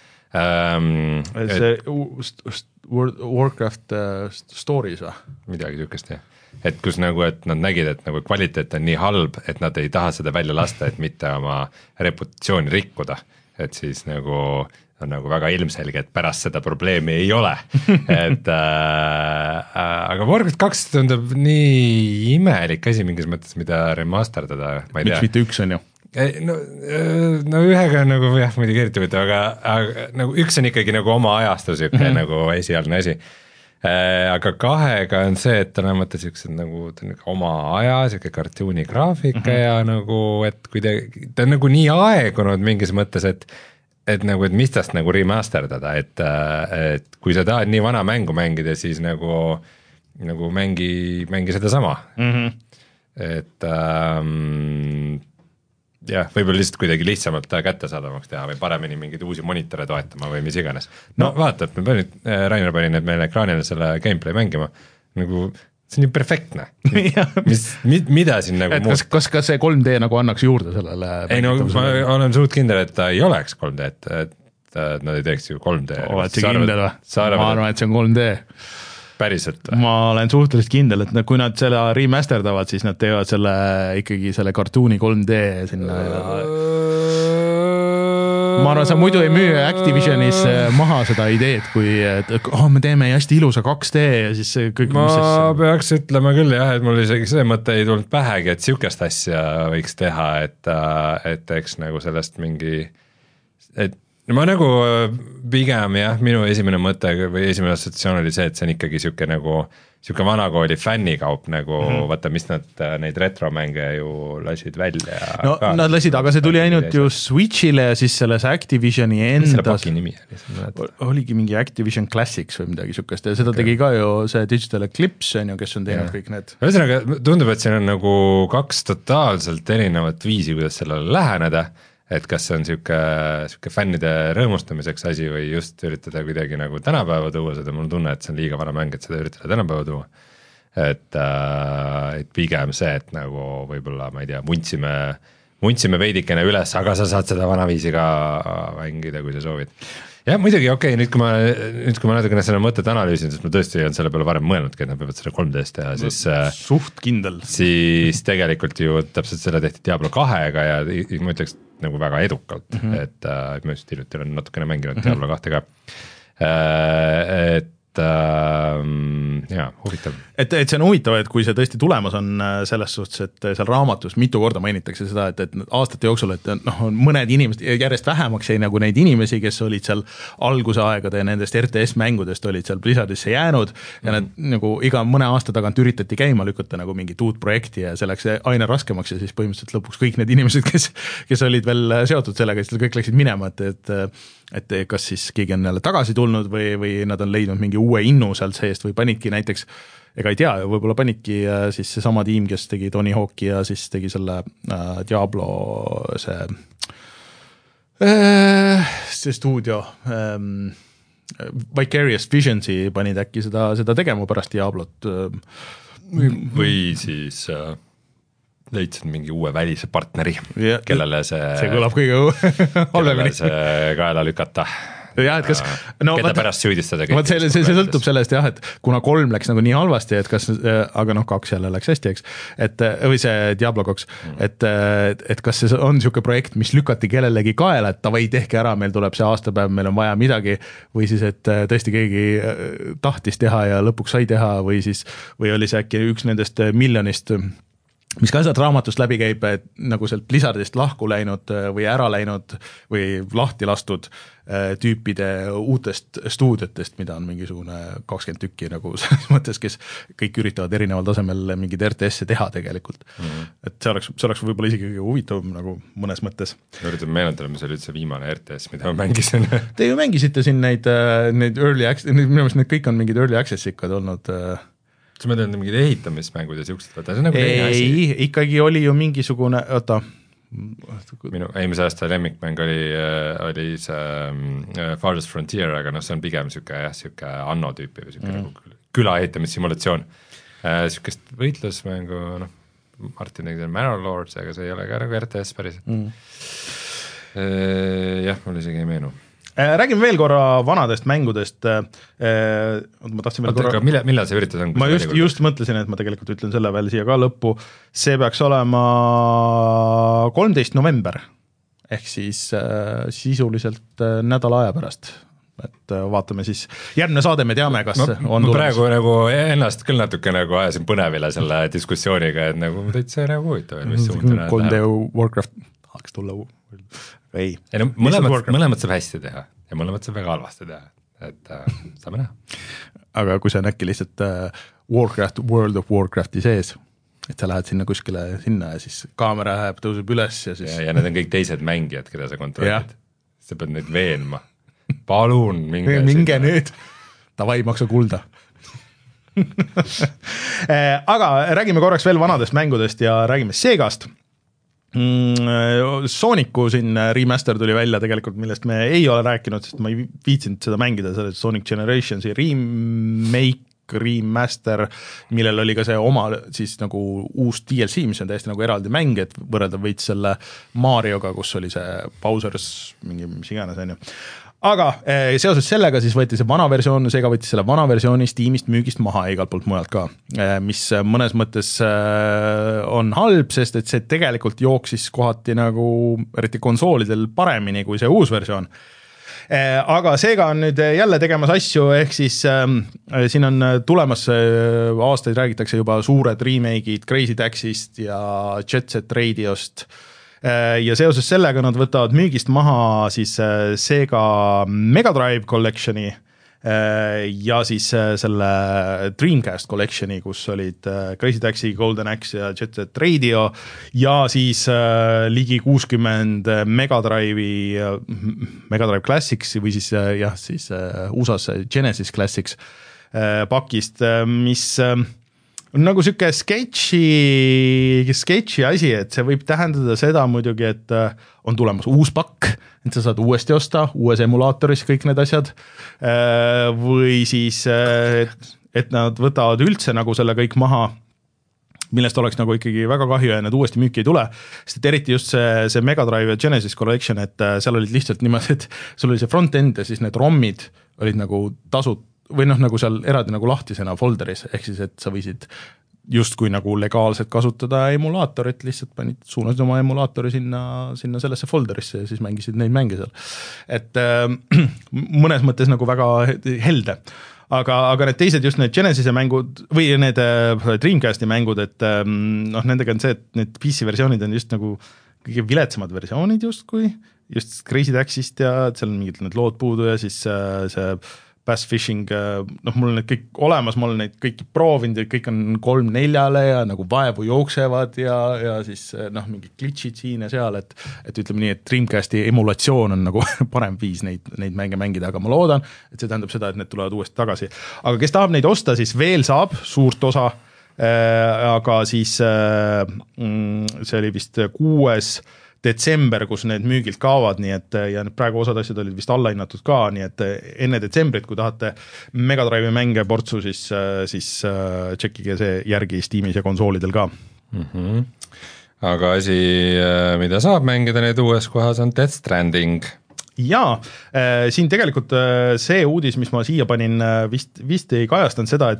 Um, see et, Warcraft uh, Stories või? Midagi tükest, jah. Et kus nagu, et nad nägid, et nagu kvaliteet on nii halb, et nad ei taha seda välja lasta, et mitte oma reputatsiooni rikkuda. Et siis nagu on nagu väga ilmselge, et pärast seda probleemi ei ole. et äh, aga Warcraft kaks tundub nii imelik asi mingis mõttes, mida remasterdada, ma ei tea. Miks mitte üks on ju? No, no ühega nagu jah, muidugi eriti võtta, aga, aga nagu üks on ikkagi nagu oma ajastus mm -hmm. nagu esialgne asi. Aga kahega on see, et ta on mõte siuksed nagu ta on oma aja, siuke kartuuni graafika mm -hmm. ja nagu, et kui ta, ta on nagu nii aegunud mingis mõttes, et et nagu, et mis tast nagu remasterdada, et, et kui sa tahad nii vana mängu mängida, siis nagu, nagu mängi, mängi seda sama mm. -hmm. Et ähm, jah, võib-olla lihtsalt kuidagi lihtsamalt kättesaadavaks teha või paremini mingeid uusi monitore toetama või mis iganes. No, no vaata, et me panin, Rainer pani nüüd meile ekraanile selle gameplay mängima, nagu see on ju perfektne. mis, mid, mida siin nagu muud... Kas, kas, kas see kolm D nagu annaks juurde sellele? Ei no ma olen suht kindel, et ta ei oleks kolm D, et, et, et nad ei teeks ju kolm D. Oled see kindel või? Ma arvan, et see on kolm D. Päriselt? Ma olen suhteliselt kindel, et kui nad selle remasterdavad, siis nad teevad selle ikkagi selle kartuuni kolm D sinna ja... ma arvan, sa muidu ei müü Activisionis maha seda ideed, kui et, oh, me teeme hästi ilusa kaks D ja siis kõik... Ma mis peaks ütlema küll jah, et mul isegi see mõte ei tulnud pähegi, et siukest asja võiks teha, et, et eks nagu sellest mingi... et no ma nagu pigem jah, minu esimene mõte või esimene assotsiatsioon oli see, et see on ikkagi siuke nagu, siuke vanakooli fännikaup nagu mm -hmm. vaata, mis nad neid retromänge ju lasid välja. No ka, nad lasid, aga see tuli ainult ju Switchile ja siis selles Activisioni endas. Mis selle paki nimi oli? Oligi mingi Activision Classics või midagi siukest ja seda okay. tegi ka ju see Digital Eclipse on ju, kes on teinud ja. Kõik need. Ühesõnaga tundub, et siin on nagu kaks totaalselt erinevat viisi, kuidas sellele läheneda. Et kas see on siuke, siuke fännide rõõmustamiseks asi või just üritada kuidagi nagu tänapäeva tuua seda, mul tunne, et see on liiga vana mäng, et seda üritada tänapäeva tuua. Et, äh, et pigem see, et nagu võib-olla, ma ei tea, muntsime, muntsime veidikene üles, aga sa saad seda vanaviisi ka mängida, kui sa soovid. jah, muidugi, okei okay,, nüüd kui ma, nüüd kui ma natukene selle mõtet analüüsin, sest ma tõesti ei olnud selle peale varem mõelnudki, et nad peavad selle kolm D-st teha, siis suht kindel. Siis tegelikult ju täpselt selle tehti Diablo kahega ja ma ütleks nagu väga edukalt, mm -hmm. et äh, ma just hiljuti olen natukene mänginud mm -hmm. Diablo kahte ka äh,, et äh, jaa, huvitav. Et, et see on huvitav, et kui see tõesti tulemas on selles suhtes, et seal raamatus mitu korda mainitakse seda, et, et aastate jooksul, et noh, mõned inimesed, järjest vähemaks jäi nagu neid inimesi, kes olid seal alguse aegade ja nendest R T S-mängudest olid seal Blizzardisse jäänud ja need mm -hmm. nagu iga mõne aasta tagant üritati käima lükata nagu mingit uut projekti ja see läks aina raskemaks ja siis põhimõtteliselt lõpuks kõik need inimesed, kes, kes olid veel seotud sellega, siis kõik läksid minema, et, et et kas siis keegi on jälle tagasi tulnud või, või nad on leidnud mingi uue innu sealt seest või panidki näiteks, ega ei tea, võib-olla panidki siis see sama tiim, kes tegi Tony Hawk'i ja siis tegi selle äh, Diablo see äh, see stuudio ähm, Vicarious Visionsi panid äkki seda, seda tegema pärast Diablot või, või siis äh... leidsid mingi uue välise partneri, ja, kellele see see kõlab kõige halvemini see kaela lükata jah, et kas no, keda vaat, pärast süüdistada. Vaat see, see, see sõltub sellest jah, et kuna kolm läks nagu nii halvasti, et kas, aga noh, kaks jälle läks hästi, eks, et või see Diablo kaks, mm. et, et kas see on niisugune projekt, mis lükati kellelegi kaela, et davai, tehke ära, meil tuleb see aastapäev, meil on vaja midagi, või siis, et tõesti keegi tahtis teha ja lõpuks sai teha, või siis, või oli see äkki üks nendest miljonist mis ka sealt raamatust läbi käib, et nagu sealt Blizzardist lahku läinud või ära läinud või lahti lastud tüüpide uutest stuudiotest, mida on mingisugune kakskümmend tükki nagu selles mõttes, kes kõik üritavad erineval tasemel mingid R T S-e teha tegelikult. Mm-hmm. Et see oleks, see oleks võib-olla isegi huvitav nagu mõnes mõttes. Üritan meenutada, mis oli üldse viimane R T S, mida ma mängisin. Te ju mängisite siin neid, neid early access, minu meelest need kõik on mingid early access ikka olnud. Kas ma tean mingid ehitamismängud ja siuksed, vaata, see on nagu teine asi. Ei, ikkagi oli ju mingisugune, oota. Minu eelmise aasta lemmikmäng oli, oli see uh, Farthest Frontier, aga noh, see on pigem siuke, jah, siuke anno tüüpi või siuke mm. nagu küla ehitamissimullatsioon. Uh, siukest võitlusmängu, noh, Martin tegi Manor Lords, aga see ei ole ka nagu R T S päris. Mm. Uh, jah, mul isegi ei meenu. Räägime veel korra vanadest mängudest, ma tahtsin veel korra... Mille, millal see üritus on? Ma just, just mõtlesin, et ma tegelikult ütlen selle veel siia ka lõppu, see peaks olema kolmteist november, ehk siis sisuliselt nädala aja pärast, et vaatame siis, järgmine saade me teame, kas ma, on ma praegu nagu ennast küll natuke nagu ajasin põnevile selle diskussiooniga, et nagu täitsa nagu huvitav, mis suunda kolm D Warcraft hakkaks tulla ei, ei no, mõlemad, mõlemad saab hästi teha ja mõlemad saab väga halvasti teha, et äh, saame näha. Aga kui see on äkki lihtsalt äh, Warcraft, World of Warcrafti sees, et sa lähed sinna kuskile sinna ja siis kaamera läheb, tõuseb üles ja siis... Ja, ja need on kõik teised mängijad, keda sa kontrollid. Sa pead neid veenma. Palun, minge. minge nüüd. Tavai maksa kulda. Aga räägime korraks veel vanadest mängudest ja räägime Segast. Sooniku siin remaster tuli välja tegelikult, millest me ei ole rääkinud, sest ma ei viitsinud seda mängida, selle Sonic Generations'i remake, remaster, millel oli ka see oma siis nagu uus D L C, mis on täiesti nagu eraldi mäng, et võrrelda võits selle Marioga, kus oli see Bowser's mingi mis iganes on ju. Aga seoses sellega siis võeti see vana versioon, seega võttis selle vana versiooni Steamist müügist maha igalt poolt mujalt ka, mis mõnes mõttes on halb, sest et see tegelikult jooksis kohati nagu eriti konsoolidel paremini kui see uus versioon. Aga seega on nüüd jälle tegemas asju, ehk siis äh, siin on tulemas, aastaid räägitakse juba suured remake'id Crazy Taxist ja Jet Set Radiost, ja seoses sellega nad võtavad müügist maha siis Sega Mega Drive Collectioni ja siis selle Dreamcast Collectioni, kus olid Crazy Taxi, Golden Axe ja Jet Set Radio ja siis ligi kuuskümmend Mega Drive'i, Mega Drive Classics või siis jah, siis U S A-s Genesis Classics pakist, mis on nagu siuke sketši, sketši asi, et see võib tähendada seda muidugi, et on tulemas uus pakk, et sa saad uuesti osta, uues emulaatoris kõik need asjad, või siis, et, et nad võtavad üldse nagu selle kõik maha, millest oleks nagu ikkagi väga kahju ja need uuesti müüki ei tule, sest et eriti just see, see Mega Drive ja Genesis Collection, et seal olid lihtsalt niimoodi, et sul oli see front-end ja siis need ROM-id olid nagu tasud, või noh, nagu seal eraldi nagu lahtisena folderis, ehk siis, et sa võisid justkui nagu legaalselt kasutada emulaatorit, lihtsalt panid, suunasid oma emulaatori sinna, sinna sellesse folderisse ja siis mängisid neid mänge seal. Et äh, mõnes mõttes nagu väga helde. Aga, aga need teised just need Genesise mängud või need äh, Dreamcasti mängud, et äh, noh, nendega on see, et need P C versioonid on just nagu kõige viletsamad versioonid justkui, just Crazy Taxist ja seal on mingid need lood puudu ja siis äh, see Bass Fishing, noh, mul on need kõik olemas, ma olen neid kõiki proovinud ja kõik on kolm neljale ja nagu vaevu jooksevad ja, ja siis noh, mingid glitchid siin ja seal, et, et ütleme nii, et Dreamcasti emulatsioon on nagu parem viis neid, neid mänge mängida, aga ma loodan, et see tähendab seda, et need tulevad uuesti tagasi. Aga kes tahab neid osta, siis veel saab suurt osa, äh, aga siis äh, see oli vist kuues detsember, kus need müügilt kaovad, nii et ja praegu osad asjad olid vist allahinnatud ka, nii et enne detsembrit, kui tahate Mega Drive'i mänge portsu, siis, siis tšekkige see järgi Steamis ja konsoolidel ka. Mm-hmm. Aga asi, mida saab mängida need uues kohas, on Death Stranding. jaa, siin tegelikult see uudis, mis ma siia panin, vist, vist ei kajastanud seda,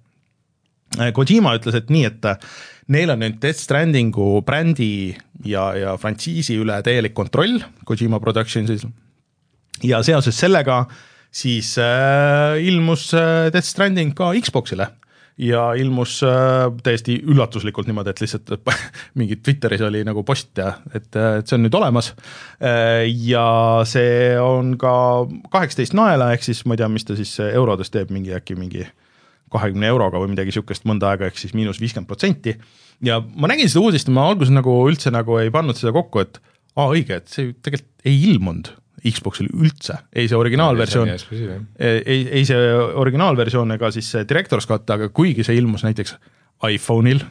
et Kojima ütles, et nii, et neil on nüüd Death Strandingu brändi ja, ja frantsiisi üle täielik kontroll Kojima Productionsis ja seoses sellega siis äh, ilmus Death Stranding ka Xboxile ja ilmus äh, täiesti üllatuslikult niimoodi, et lihtsalt mingi Twitteris oli nagu post ja et, et see on nüüd olemas äh, ja see on ka kaheksateist naela, ehk siis ma ei tea, mis ta siis eurodes teeb, mingi äkki mingi kahekümne euroga või midagi niisugust mõnda aega, ehk siis miinus viiskümmend protsenti ja ma nägin seda uudist ja ma alguses nagu üldse nagu ei pannud seda kokku, et aa õige, et see tegelikult ei ilmunud Xboxil üldse, ei see originaalversioon, ei, ei see originaalversioon ega siis see Director's Cut, aga kuigi see ilmus näiteks iPhone'il,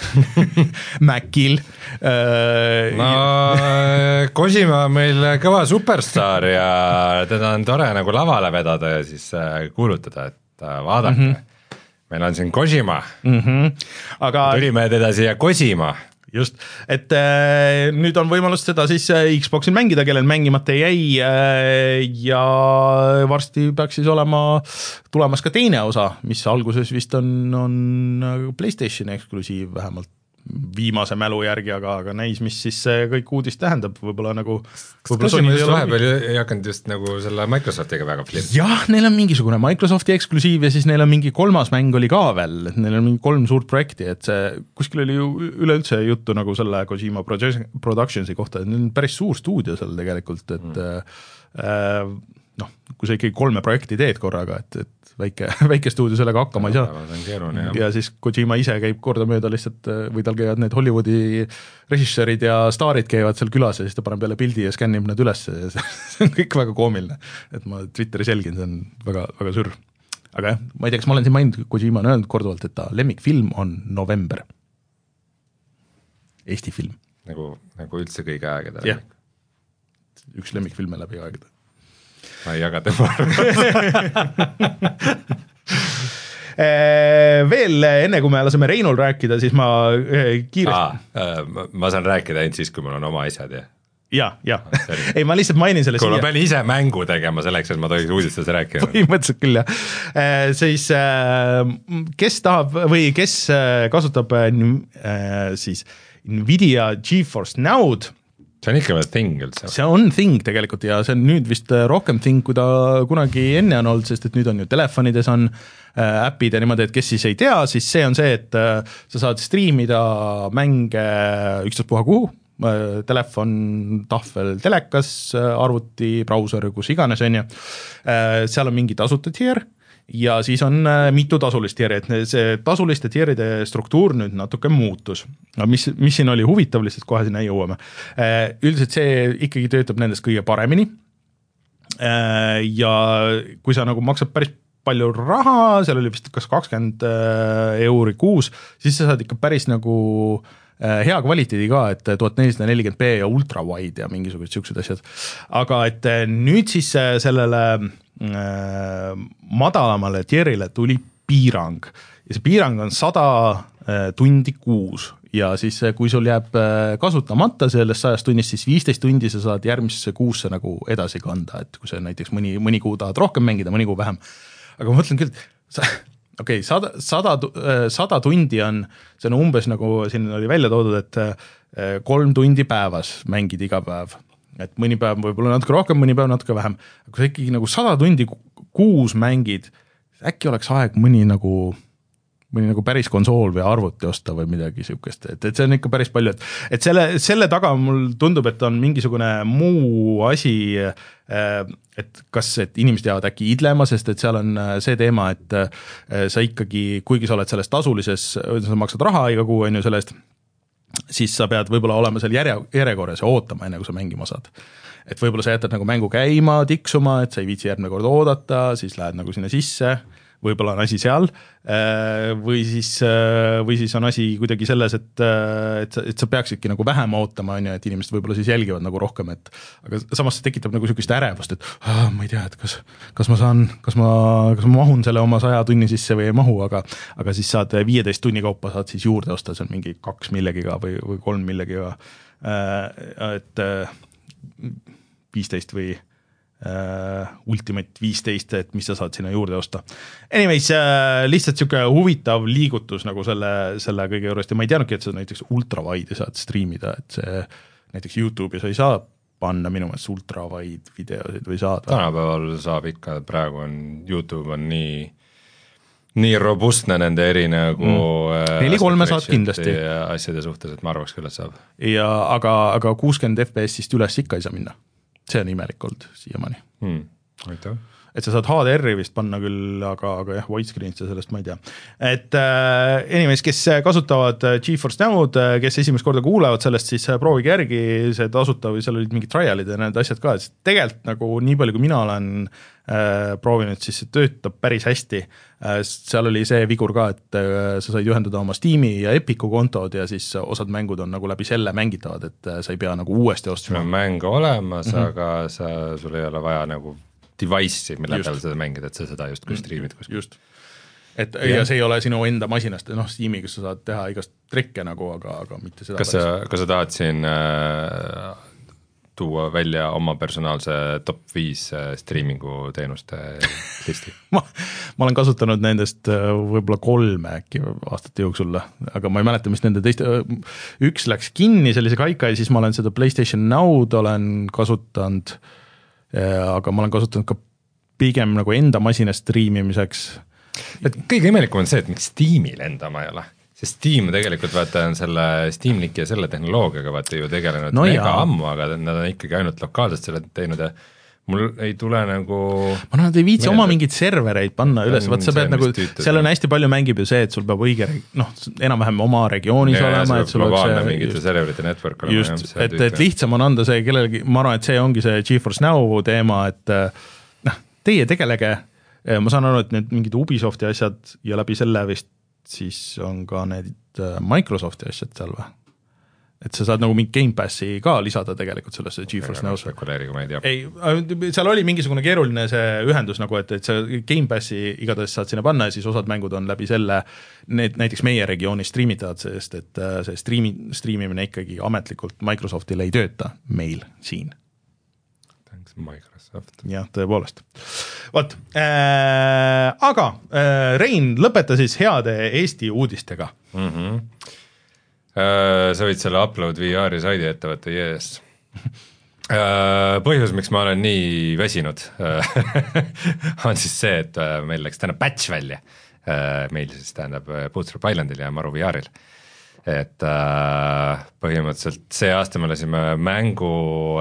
Macil äh,. no Kojima on meil kõva superstar ja teda on tore nagu lavale vedada ja siis kuulutada, et vaadake mm, -hmm. meil on siin Kojima mm, -hmm. aga tulime teda siia Kojima. Just, et äh, nüüd on võimalus seda siis Xboxil mängida, kellel mängimata jäi äh, ja varsti peaks siis olema tulemas ka teine osa, mis alguses vist on, on PlayStationi eksklusiiv vähemalt viimase mälu järgi, aga, aga näis, mis siis kõik uudist tähendab, võib-olla nagu kas me just vahepeal ei hakanud just nagu selle Microsoftiga väga flip? Jah, neil on mingisugune Microsofti eksklusiiv ja siis neil on mingi kolmas mäng oli ka veel, et neil on mingi kolm suurt projekti, et see kuskil oli ju üleüldse juttu nagu selle Kojima Productionsi kohta, et neil on päris suur stuudio seal tegelikult, et mm. äh, noh, kui sa ikkagi kolme projekti teed korraga, et, et väike, väike stuudio sellega hakkama ja, ei saa keerune, ja siis Kojima ise käib kordamööda lihtsalt või tal käivad need Hollywoodi režissöörid ja staarid käivad seal külas ja siis ta paneb jälle pildi ja skännib need üles ja see on kõik väga koomiline, et ma Twitteris jälgin, see on väga, väga sür. Aga jah, ma ei tea, kas ma olen siin maininud, Kojima on öelnud korduvalt, et ta lemmikfilm on November. Eesti film. Nagu, nagu üldse kõige aegade. jah, üks lemmikfilme läbi aegade. Ma ei jaga tema veel enne, kui me laseme Reinul rääkida, siis ma kiiresti ah, ma saan rääkida ainult siis, kui mul on oma asjad ja ja, ja, ei ma lihtsalt mainin selle kui ma pean ise mängu tegema selleks, et ma tohiks uudistes rääkida põhimõtteliselt küll jah, siis kes tahab või kes kasutab siis Nvidia GeForce Now'd, see on ikka veel thing üldse. See on thing tegelikult ja see on nüüd vist rohkem thing, kui ta kunagi enne on olnud, sest et nüüd on ju telefonides on äh, äpid ja niimoodi, et kes siis ei tea, siis see on see, et äh, sa saad striimida mänge ükstaspuha kuhu, äh, telefon, tahvel, telekas, arvuti, brauser, kus iganes on ju, äh, seal on mingi tasuta tier ja siis on mitu tasulist tier'i, et see tasuliste tier'ide struktuur nüüd natuke muutus. No mis, mis siin oli huvitav, lihtsalt kohe sinna jõuame. Üldiselt see ikkagi töötab nendest kõige paremini ja kui sa nagu maksad päris palju raha, seal oli vist kas kakskümmend euri kuus, siis sa saad ikka päris nagu hea kvaliteedi ka, et tuhat nelisada nelikümmend p ja ultra wide ja mingisugused siuksed asjad. Aga et nüüd siis sellele madalamale tier'ile tuli piirang ja see piirang on sada tundi kuus ja siis kui sul jääb kasutamata sellest sajast tunnist, siis viisteist tundi sa saad järgmisse kuusse nagu edasi kanda, et kui sa näiteks mõni, mõni kuu tahad rohkem mängida, mõni kuu vähem. Aga ma mõtlen küll, okei, okay, sada, sada, sada tundi on, see on umbes nagu siin oli välja toodud, et kolm tundi päevas mängid iga päev. Et mõni päev võib-olla natuke rohkem, mõni päev natuke vähem. Kui sa ikkagi nagu sada tundi kuus mängid, äkki oleks aeg mõni nagu, mõni nagu päris konsool või arvuti osta või midagi siukest, et, et see on ikka päris palju, et, et selle, selle taga mul tundub, et on mingisugune muu asi, et kas, et inimesed jäävad äkki idlema, sest et seal on see teema, et sa ikkagi, kuigi sa oled selles tasulises, sa maksad raha iga kuu, on ju sellest, siis sa pead võib-olla olema seal järje, järjekorras ja ootama, enne kui sa mängima saad. Et võib-olla sa jätad nagu mängu käima, tiksuma, et sa ei viitsi järgmine kord oodata, siis lähed nagu sinna sisse, võib-olla on asi seal, või siis, või siis on asi kuidagi selles, et, et, sa, et sa peaksidki nagu vähem ootama, on ju, et inimesed võib-olla siis jälgivad nagu rohkem, et aga samas see tekitab nagu niisugust ärevust, et ah, ma ei tea, et kas, kas ma saan, kas ma, kas ma mahun selle oma saja tunni sisse või ei mahu, aga, aga siis saad viieteist tunni kaupa saad siis juurde osta, see on mingi kaks millegiga või, või kolm millegiga, et viisteist või uh, Ultimate viisteist, et mis sa saad sinna juurde osta. Anyways, uh, lihtsalt siuke huvitav liigutus nagu selle, selle kõige juurest ja ma ei teadnudki, et sa näiteks ultrawide'i saad striimida, et see näiteks YouTube'i sa ei saa panna minu meelest ultrawide videosid või saad? Tänapäeval saab ikka, praegu on YouTube on nii nii robustne nende eri nagu mm. neli kolme saad kindlasti asjade suhtes, et ma arvaks küll, et saab. Ja aga, aga kuuskümmend F P S-ist üles ikka ei saa minna. See on imelik olnud siiamaani. Mm. Aitäh. Et sa saad H D R-i vist panna küll, aga, aga jah, widescreen'ist ja sellest ma ei tea. Et äh, anyways, kes kasutavad GeForce Now'd, kes esimest korda kuulevad sellest, siis proovige järgi see tasuta või seal olid mingid trialid ja need asjad ka, et tegelikult nagu nii palju, kui mina olen äh, proovinud, siis see töötab päris hästi. Äh, seal oli see vigur ka, et äh, sa said ühendada oma Steam'i ja Epicu kontod ja siis osad mängud on nagu läbi selle mängitavad, et äh, sa ei pea nagu uuesti ostma. Sul on mäng olemas, mm-hmm. aga sa, sul ei ole vaja nagu device'i, mille just. peal seda mängida, et sa seda just kui striimid kuskil. Just. Et, ja. ja see ei ole sinu enda masinast, noh, Steam'i, kus sa saad teha igast trikke nagu, aga, aga mitte seda. Kas sa, kas sa tahad siin äh, tuua välja oma personaalse top viis äh, streamingu teenuste listi? ma, ma olen kasutanud nendest äh, võib-olla kolme äkki aastate jooksul, aga ma ei mäleta, mis nende teiste, üks läks kinni sellise kaika ja siis ma olen seda PlayStation Now'd olen kasutanud, aga ma olen kasutanud ka pigem nagu enda masina striimimiseks. Et kõige imelikum on see, et miks Steamil enda ma ei ole, sest Steam tegelikult vaata on selle Steam Linki ja selle tehnoloogiaga vaata ju tegelenud no mega jaa. ammu, aga nad on ikkagi ainult lokaalselt selle teinud ja mul ei tule nagu ma nad ei viitsi oma mingeid servereid panna üles, vaat sa pead nagu, seal on hästi palju mängib ju see, et sul peab õige, noh, enam-vähem oma regioonis ja, olema, et sul on see mingite serverite network olema. Just, et, et lihtsam on anda see kellelegi, ma arvan, et see ongi see GeForce Now teema, et noh, teie tegelege, ma saan aru, et need mingid Ubisofti asjad ja läbi selle vist siis on ka need Microsofti asjad seal või? Et sa saad nagu mingi Game Passi ka lisada tegelikult sellesse GeForce Now's. Ei, seal oli mingisugune keeruline see ühendus nagu, et, et see Game Passi igatahes saad sinna panna ja siis osad mängud on läbi selle, need näiteks meie regioonis striimitavad, sest et see striimi, striimimine ikkagi ametlikult Microsoftil ei tööta meil siin. Thanks Microsoft. Jah, tõepoolest. Vot, äh, aga äh, Rein, lõpeta siis heade Eesti uudistega. Mhm. Sa võid selle Upload V R-i saidi ette võtta, yes. Põhjus, miks ma olen nii väsinud, on siis see, et meil läks täna patch välja. Meil siis tähendab Bootstrap Islandil ja Maru V R-il. Et põhimõtteliselt see aasta me lasime mängu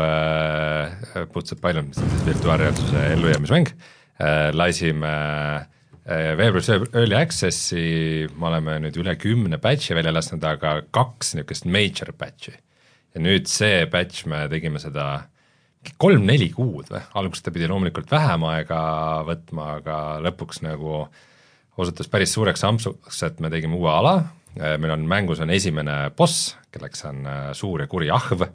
Bootstrap Island, mis on siis virtuaalreaalsuse ellujäämismäng, lasime veebruaris Early Accessi, me oleme nüüd üle kümne patchi välja lasknud, aga kaks niisugust major patchi. Ja nüüd see patch me tegime seda kolm-neli kuud või, alguses ta pidi loomulikult vähem aega võtma, aga lõpuks nagu osutus päris suureks ampsuks, et me tegime uue ala, meil on mängus on esimene boss, kelleks on suur ja kuri ahv,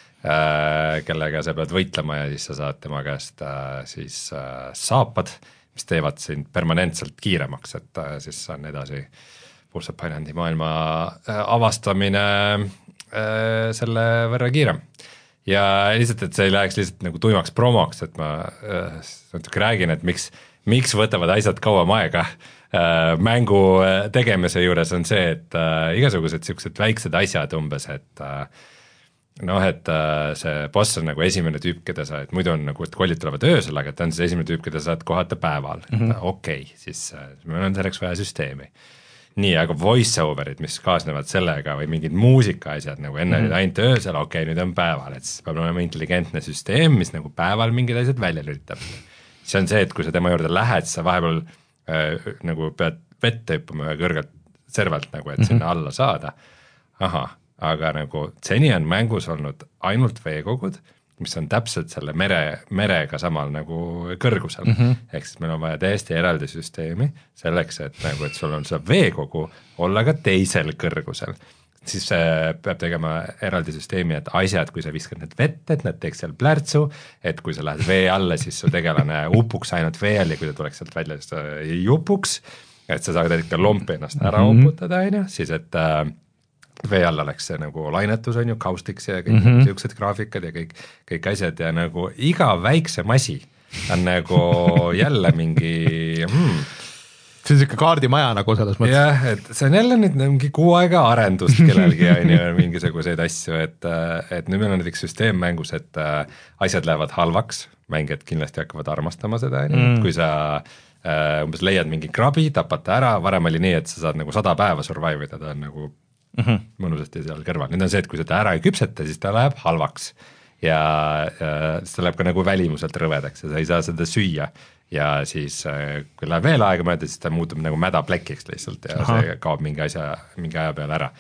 kellega sa pead võitlema ja siis sa saad tema käest siis saapad, mis teevad sind permanentselt kiiremaks, et siis on edasi Bootstrap Islandi maailma avastamine äh, selle võrra kiirem. Ja lihtsalt, et see ei läheks lihtsalt nagu tuimaks promoks, et ma äh, natuke räägin, et miks, miks võtavad asjad kauem aega äh, mängu tegemise juures on see, et äh, igasugused siuksed väiksed asjad umbes, et äh, noh, et see boss on nagu esimene tüüp, keda sa, et muidu on nagu, et kollid tulevad öösel, aga ta on siis esimene tüüp, keda sa saad kohata päeval, et mm -hmm. okei, okay, siis meil on selleks vaja süsteemi. Nii, aga voice-overid, mis kaasnevad sellega või mingid muusika asjad, nagu enne mm -hmm. ainult öösel, okei okay,, nüüd on päeval, et siis peab olema intelligentne süsteem, mis nagu päeval mingid asjad välja lülitab. See on see, et kui sa tema juurde lähed, siis sa vahepeal äh, nagu pead vette hüppama ühe kõrgelt servalt nagu, et mm -hmm. sinna alla saada. Ahah, aga nagu seni on mängus olnud ainult veekogud, mis on täpselt selle mere, merega samal nagu kõrgusel. Mm -hmm. Ehk siis meil on vaja täiesti eraldi süsteemi selleks, et nagu, et sul on see veekogu olla ka teisel kõrgusel. Siis peab tegema eraldi süsteemi, et asjad, kui sa viskad need vett, et nad teeks seal plärtsu, et kui sa lähed vee alla, siis su tegelane upuks ainult vee all ja kui ta tuleks sealt välja, siis ta ei upuks, et sa saad ikka lompi ennast ära mm -hmm. uputada, on ju, siis et äh, vee all oleks see nagu lainetus on ju, kaustiks ja kõik mm -hmm. niisugused graafikad ja kõik, kõik asjad ja nagu iga väiksem asi on nagu jälle mingi hmm, see on siuke kaardimaja nagu selles mõttes. jah, et see on jälle nüüd mingi kuu aega arendust kellelgi on ju mingisuguseid asju, et, et nüüd meil on näiteks süsteemmängus, et asjad lähevad halvaks, mängijad kindlasti hakkavad armastama seda, mm. kui sa äh, umbes leiad mingi krabi, tapad ta ära, varem oli nii, et sa saad nagu sada päeva survive ida, ta on nagu mm -hmm. mõnusasti seal kõrval, nüüd on see, et kui seda ära ei küpseta, siis ta läheb halvaks ja, ja siis ta läheb ka nagu välimuselt rõvedaks ja sa ei saa seda süüa. Ja siis kui läheb veel aega mööda, siis ta muutub nagu mäda plekiks lihtsalt ja Aha. see kaob mingi asja, mingi aja peale ära.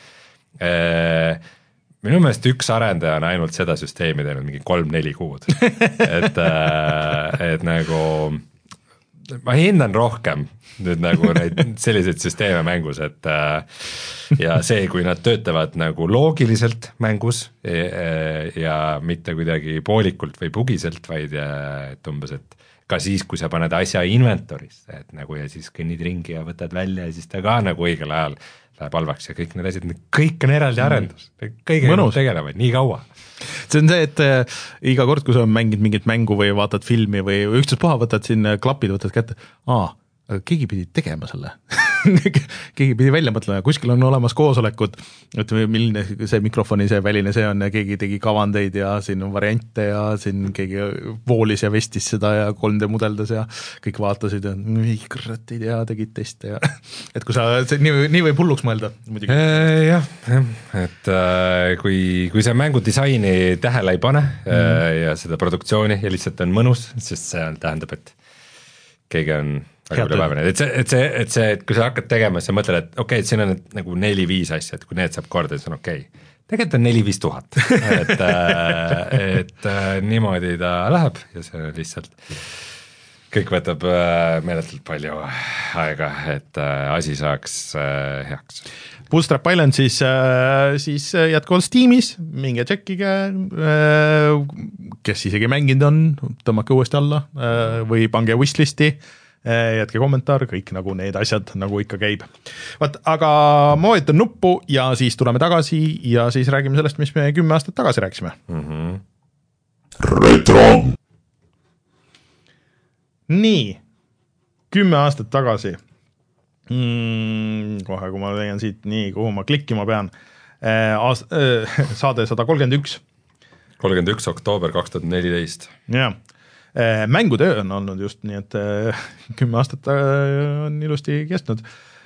Minu meelest üks arendaja on ainult seda süsteemi teinud mingi kolm-neli kuud, et, et nagu ma hindan rohkem nüüd nagu neid selliseid süsteeme mängus, et ja see, kui nad töötavad nagu loogiliselt mängus ja mitte kuidagi poolikult või bugiselt, vaid et umbes, et ka siis, kui sa paned asja inventorisse, et nagu ja siis kõnnid ringi ja võtad välja ja siis ta ka nagu õigel ajal läheb halvaks ja kõik need asjad, kõik on eraldi arendus, kõige tegelevad nii kaua. See on see, et äh, iga kord, kui sa mängid mingit mängu või vaatad filmi või ükstaspuha võtad siin klapid, võtad kätte, aa, aga keegi pidi tegema selle keegi pidi välja mõtlema, kuskil on olemas koosolekud, et milline see mikrofoni see väline see on ja keegi tegi kavandeid ja siin on variante ja siin keegi voolis ja vestis seda ja kolm D mudeldas ja kõik vaatasid ja ei kurat ei tea, tegid teste ja et kui sa, see, nii, nii võib hulluks mõelda muidugi. Jah, et äh, kui, kui see mängudisaini tähele ei pane mm. äh, ja seda produktsiooni ja lihtsalt on mõnus, sest see on, tähendab, et keegi on väga ülepäevane, et see, et see, et see, et kui sa hakkad tegema, siis sa mõtled, et okei okay,, et siin on nagu neli-viis asja, et kui need saab korda, siis on okei okay.. tegelikult on neli-viis tuhat, et, et niimoodi ta läheb ja see on lihtsalt, kõik võtab meeletult palju aega, et asi saaks heaks. Bootstrap Island siis, siis jätkuvalt Steamis, minge tšekkige, kes isegi mänginud on, tõmmake uuesti alla või pange wishlisti, jätke kommentaar, kõik nagu need asjad nagu ikka käib. Vaat, aga ma vajutan nuppu ja siis tuleme tagasi ja siis räägime sellest, mis me kümme aastat tagasi rääkisime. Mm-hmm. Retro! Nii, kümme aastat tagasi. Mm, kohe, kui ma leian siit nii, kuhu ma klikkima pean. Aas, äh, saade sada kolmkümmend üks. kolmkümmend üks oktoober kaks tuhat neliteist. Jah. Mängutöö on olnud just nii, et kümme aastat on ilusti kestnud.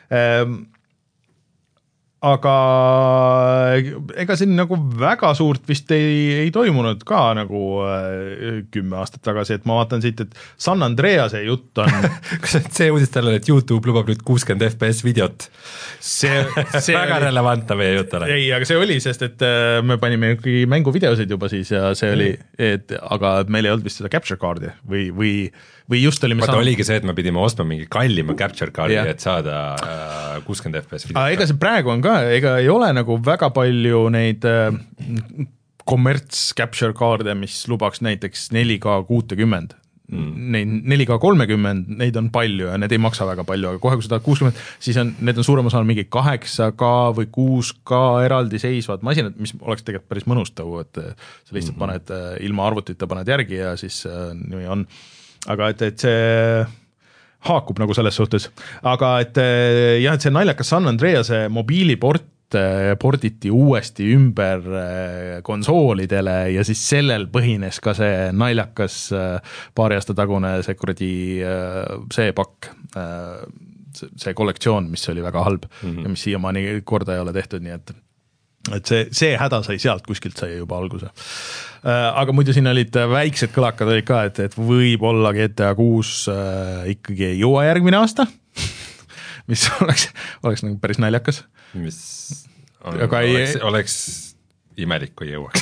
Aga ega siin nagu väga suurt vist ei, ei toimunud ka nagu kümme aastat tagasi, et ma vaatan siit, et San Andrease jutt on kas see uudis tal on, et YouTube lubab nüüd kuuskümmend F P S videot? See, see väga oli... relevantne meie jutt ole. Ei, aga see oli, sest et me panime ikkagi mänguvideosid juba siis ja see oli, et, aga meil ei olnud vist seda capture card'i või, või, või just oli vaata saan... oligi see, et me pidime ostma mingi kallima capture card'i, et saada kuuskümmend F P S videot. Aga ega see praegu on ka, ega ei ole nagu väga palju neid kommerts capture card'e, mis lubaks näiteks neli K kuuskümmend. Mm. Neid neli K kolmekümmend, neid on palju ja need ei maksa väga palju, aga kohe kui sa tahad kuuskümmend, siis on, need on suurem osa mingi kaheksa K või kuus K eraldi seisvad masinad, mis oleks tegelikult päris mõnus tõu, et sa lihtsalt mm-hmm. paned ilma arvutita, paned järgi ja siis nii on. Aga et, et see haakub nagu selles suhtes, aga et jah, et see naljakas San Andrease mobiiliport porditi uuesti ümber konsoolidele ja siis sellel põhines ka see naljakas paari aasta tagune see kuradi see pakk, see kollektsioon, mis oli väga halb mm-hmm. ja mis siiamaani korda ei ole tehtud, nii et et see, see häda sai sealt, kuskilt sai juba alguse. Aga muidu siin olid väiksed kõlakad olid ka, et, et võib-olla G T A kuus ikkagi ei jõua järgmine aasta, mis oleks, oleks nagu päris naljakas. Mis on, aga oleks, ei... oleks imelik, kui jõuaks.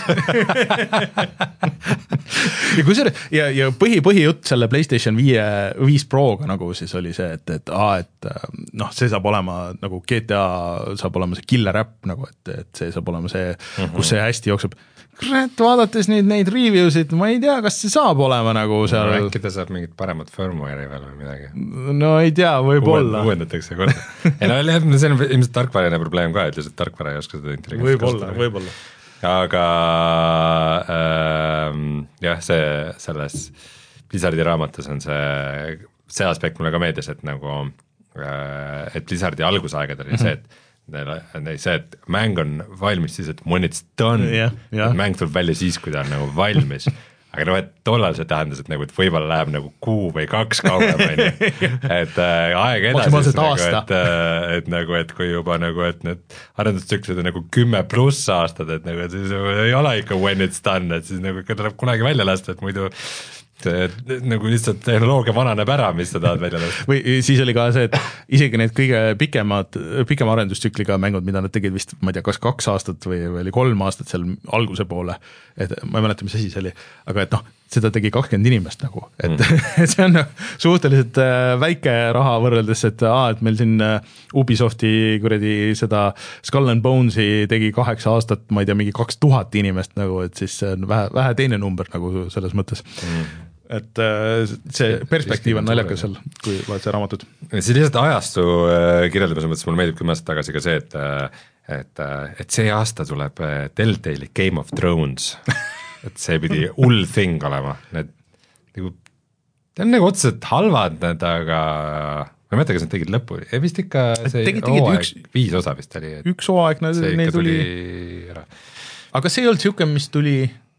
ja, kui see, ja, ja põhi, põhijutt selle PlayStation viis Proga nagu siis oli see, et, et, aa, et noh, see saab olema nagu G T A saab olema see killer app nagu, et, et see saab olema see, mm-hmm. kus see hästi jookseb. Kurat, vaadates neid, neid reviewsid, ma ei tea, kas see saab olema nagu seal... No, äkki ta saab mingit paremat firmware'i veel või midagi. No ei tea, võib-olla. Uuendatakse korda. ei no, see on ilmselt tarkvarane probleem ka, et lihtsalt tarkvara ei oska seda intelligentsi võib-olla, võib-olla. Aga äh, jah, see selles Blizzardi raamatus on see, see aspekt mulle ka meeldis, et nagu et Blizzardi algusaegad oli see, et see, et mäng on valmis siis, et when it's done, yeah, yeah. mäng tuleb välja siis, kui ta on nagu valmis, aga noh, et tollal see tähendas, et nagu, et võib-olla läheb nagu kuu või kaks kauem, et äh, aeg edasi, nagu, et, et nagu, et kui juba nagu, et need arendustsüklid on nagu kümme pluss aastad, et nagu, et siis ei ole ikka when it's done, et siis nagu ikka tuleb kunagi välja lasta, et muidu see, nagu lihtsalt tehnoloogia vananeb ära, mis sa tahad välja lasta. Või siis oli ka see, et isegi need kõige pikemad, pikema arendustsükliga mängud, mida nad tegid vist, ma ei tea, kas kaks aastat või, või oli kolm aastat seal alguse poole, et ma ei mäleta, mis asi see oli, aga et noh, seda tegi kakskümmend inimest nagu, et mm. see on suhteliselt väike raha võrreldes, et, aa, et meil siin Ubisofti kuradi seda Skull and Bonesi tegi kaheksa aastat, ma ei tea, mingi kaks tuhat inimest nagu, et siis see on vähe, vähe teine number nagu selles mõttes mm. et see perspektiiv on naljakas seal, kui loed see raamatut. See lihtsalt ajastu kirjeldamise mõttes mulle meeldib kümme aastat tagasi ka see, et et, et see aasta tuleb Telltale'i Game of Thrones et see pidi hull thing olema, need nagu, ta on nagu otseselt halvad need, aga ma ei mäleta, kas nad tegid lõppu, ei vist ikka see tegid, tegid hooaeg, üks, viis osa vist oli, üks hooaeg neid tuli, tuli ära. Aga see ei olnud siuke, mis tuli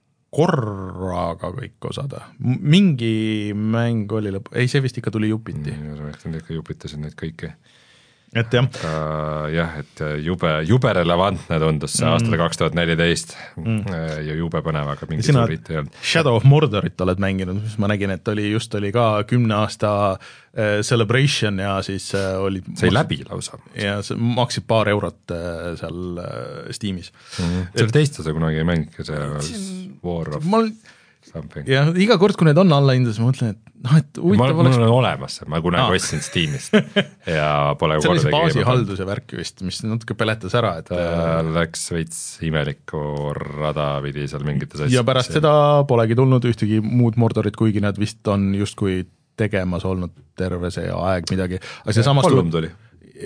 korraga kõik osada, mingi mäng oli lõpp, ei see vist ikka tuli jupiti. Nad ikka jupitasid neid kõiki. Et jah. Uh, jah, et jube, jube relevantne tundus see mm. aastal kaks tuhat neliteist mm. ja jube põnev, aga mingi suurit ei olnud. Shadow of Mordorit oled mänginud, mis ma nägin, et oli just oli ka kümne aasta uh, celebration ja siis uh, oli see oli läbi lausa. Ja maksid paar eurot uh, seal uh, Steamis. Mm. See oli teist osa kunagi ei mängige, see War of ma something. Ja iga kord, kui need on alla hindus, ma mõtlen, et noh, et huvitav ma, oleks... Mul on olemas see, ma kunagi ah. ostsin Steamist ja pole see oli see baasihalduse värk vist, mis natuke peletas ära, et ta läks veits imelikku rada pidi seal mingites asjades. Ja pärast seda polegi tulnud ühtegi muud Mordorit, kuigi nad vist on justkui tegemas olnud terve see aeg midagi. Aga see samas Gollum tuli.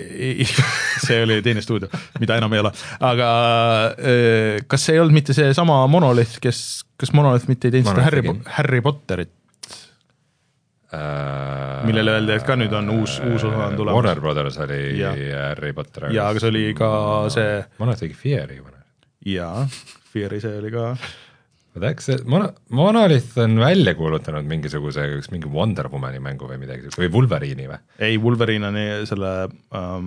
see oli teine stuudio, mida enam ei ole, aga kas see ei olnud mitte see sama Monolith, kes, kas Monolith mitte ei teinud seda Harry, Harry Potterit, uh, millele öeldi, et ka nüüd on uus, uus osa on tulemas. Warner Brothers oli ja. Harry Potter. Ja, aga see oli ka see Monolith tegi Fear'i. Jaa, Fear'i see oli ka Eks see, Monolith on välja kuulutanud mingisuguse, mingi Wonder Womani mängu või midagi, või Wolverine'i või? Ei, Wolverine on selle um,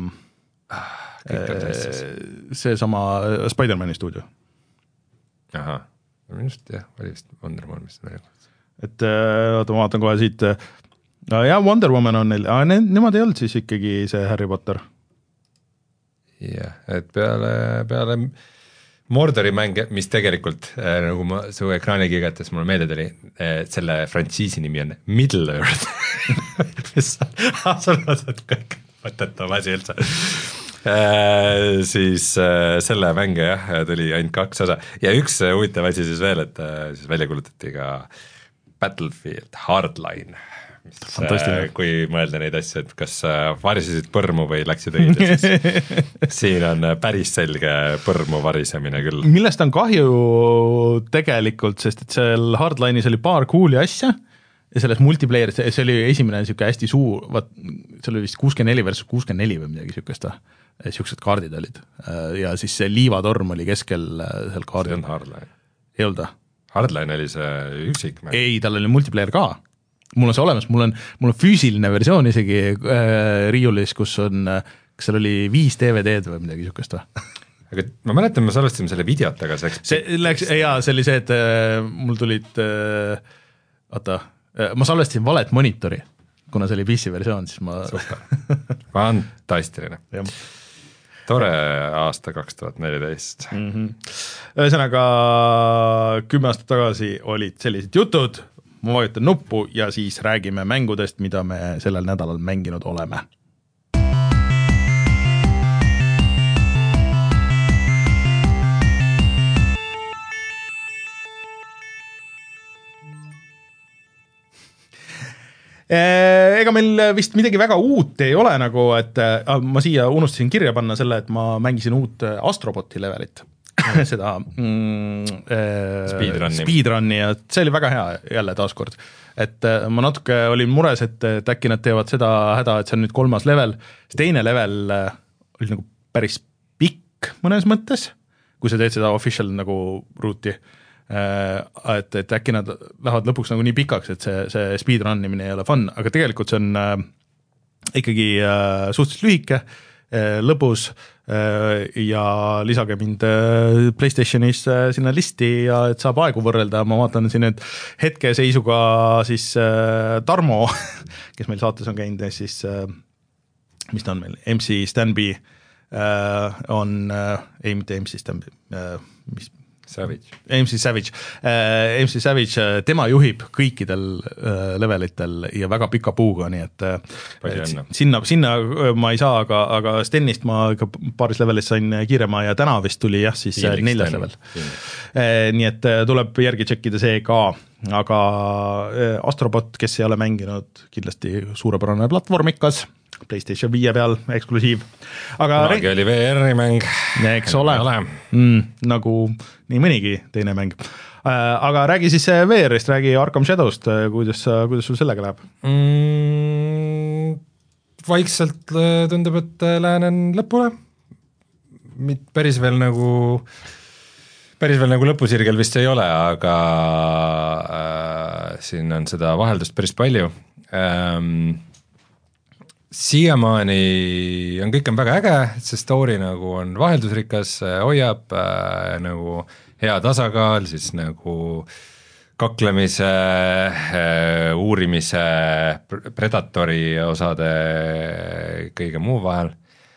see sama Spider-Mani stuudio. Aha, just jah, oli vist Wonder Woman, mis välja kuulutas. Et oota, ma vaatan kohe siit, no jah, Wonder Woman on neil, aga ne, nemad ei olnud siis ikkagi see Harry Potter. Jah, et peale, peale Mordori mäng, mis tegelikult, äh, nagu ma su ekraani kiigates mulle meelde tuli, äh, selle frantsiisi nimi on Middle Earth mis sul on kõik mõttetu asi üldse. Äh, siis äh, selle mänge jah, tuli ainult kaks osa ja üks huvitav asi siis veel, et äh, siis välja kuulutati ka Battlefield Hardline, mis, äh, kui mõelda neid asju, et kas äh, varisesid põrmu või läksid õige, siis siin on päris selge põrmu varisemine küll. Millest on kahju tegelikult, sest et seal Hardline'is oli paar cool'i asja ja selles multiplayeris, see oli esimene niisugune hästi suur, vaat, see oli vist kuuskümmend neli versus kuuskümmend neli või midagi niisugust, niisugused kaardid olid ja siis see liivatorm oli keskel seal kaardil. See on Hardline. Ei olnud? Hardline oli see üksik mäng. Ei, tal oli multiplayer ka. Mul on see olemas, mul on, mul on füüsiline versioon isegi äh, riiulis, kus on, kas seal oli viis D V D-d või midagi niisugust või? Aga ma mäletan, me salvestasime selle videot, aga see läks... See läks, jaa, see oli see, et äh, mul tulid, äh, oota, äh, ma salvestasin valet monitori, kuna see oli P C versioon, siis ma... Super, fantastiline. Tore aasta kaks tuhat neliteist. Mm-hmm. Ühesõnaga, kümme aastat tagasi olid sellised jutud, ma vajutan nuppu ja siis räägime mängudest, mida me sellel nädalal mänginud oleme. Ega meil vist midagi väga uut ei ole nagu, et ma siia unustasin kirja panna selle, et ma mängisin uut Astroboti levelit. seda mm, äh, Speedrunni. speedrunni ja see oli väga hea jälle taaskord. Et äh, ma natuke olin mures, et, et äkki nad teevad seda häda, et see on nüüd kolmas level, see teine level äh, oli nagu päris pikk mõnes mõttes, kui sa teed seda official nagu ruuti, äh, et, et äkki nad lähevad lõpuks nagu nii pikaks, et see, see speedrunimine ei ole fun, aga tegelikult see on äh, ikkagi äh, suhteliselt lühike, äh, lõbus äh, ja lisage mind äh, PlayStationis äh, sinna listi ja et saab aegu võrrelda, ma vaatan siin nüüd hetkeseisuga siis äh, Tarmo, kes meil saates on käinud, siis äh, mis ta on meil, M C Stanby äh, on, äh, ei mitte M C Stanby, äh, mis Savage. M C Savage, äh, M C Savage, tema juhib kõikidel äh, levelitel ja väga pika puuga, nii et äh, sinna, sinna ma ei saa, aga, aga Stenist ma ikka paaris levelis sain kiirema ja täna vist tuli jah, siis Fiiliks neljas level. Äh, nii et tuleb järgi tšekkida see ka, aga äh, Astrobot, kes ei ole mänginud, kindlasti suurepärane platvormikas, PlayStation viie peal eksklusiiv. Aga kunagi oli V R-i mäng. Eks ole, mm, nagu nii mõnigi teine mäng. Aga räägi siis V R-ist, räägi Arkham Shadowst, kuidas, kuidas sul sellega läheb? Mm, vaikselt tundub, et lähenen lõpule. Päris veel nagu, päris veel nagu lõpusirgel vist ei ole, aga äh, siin on seda vaheldust päris palju. Ähm, siiamaani on kõik on väga äge, see story nagu on vaheldusrikas, hoiab äh, nagu hea tasakaal, siis nagu kaklemise, äh, uurimise, Predatori osade, kõige muu vahel.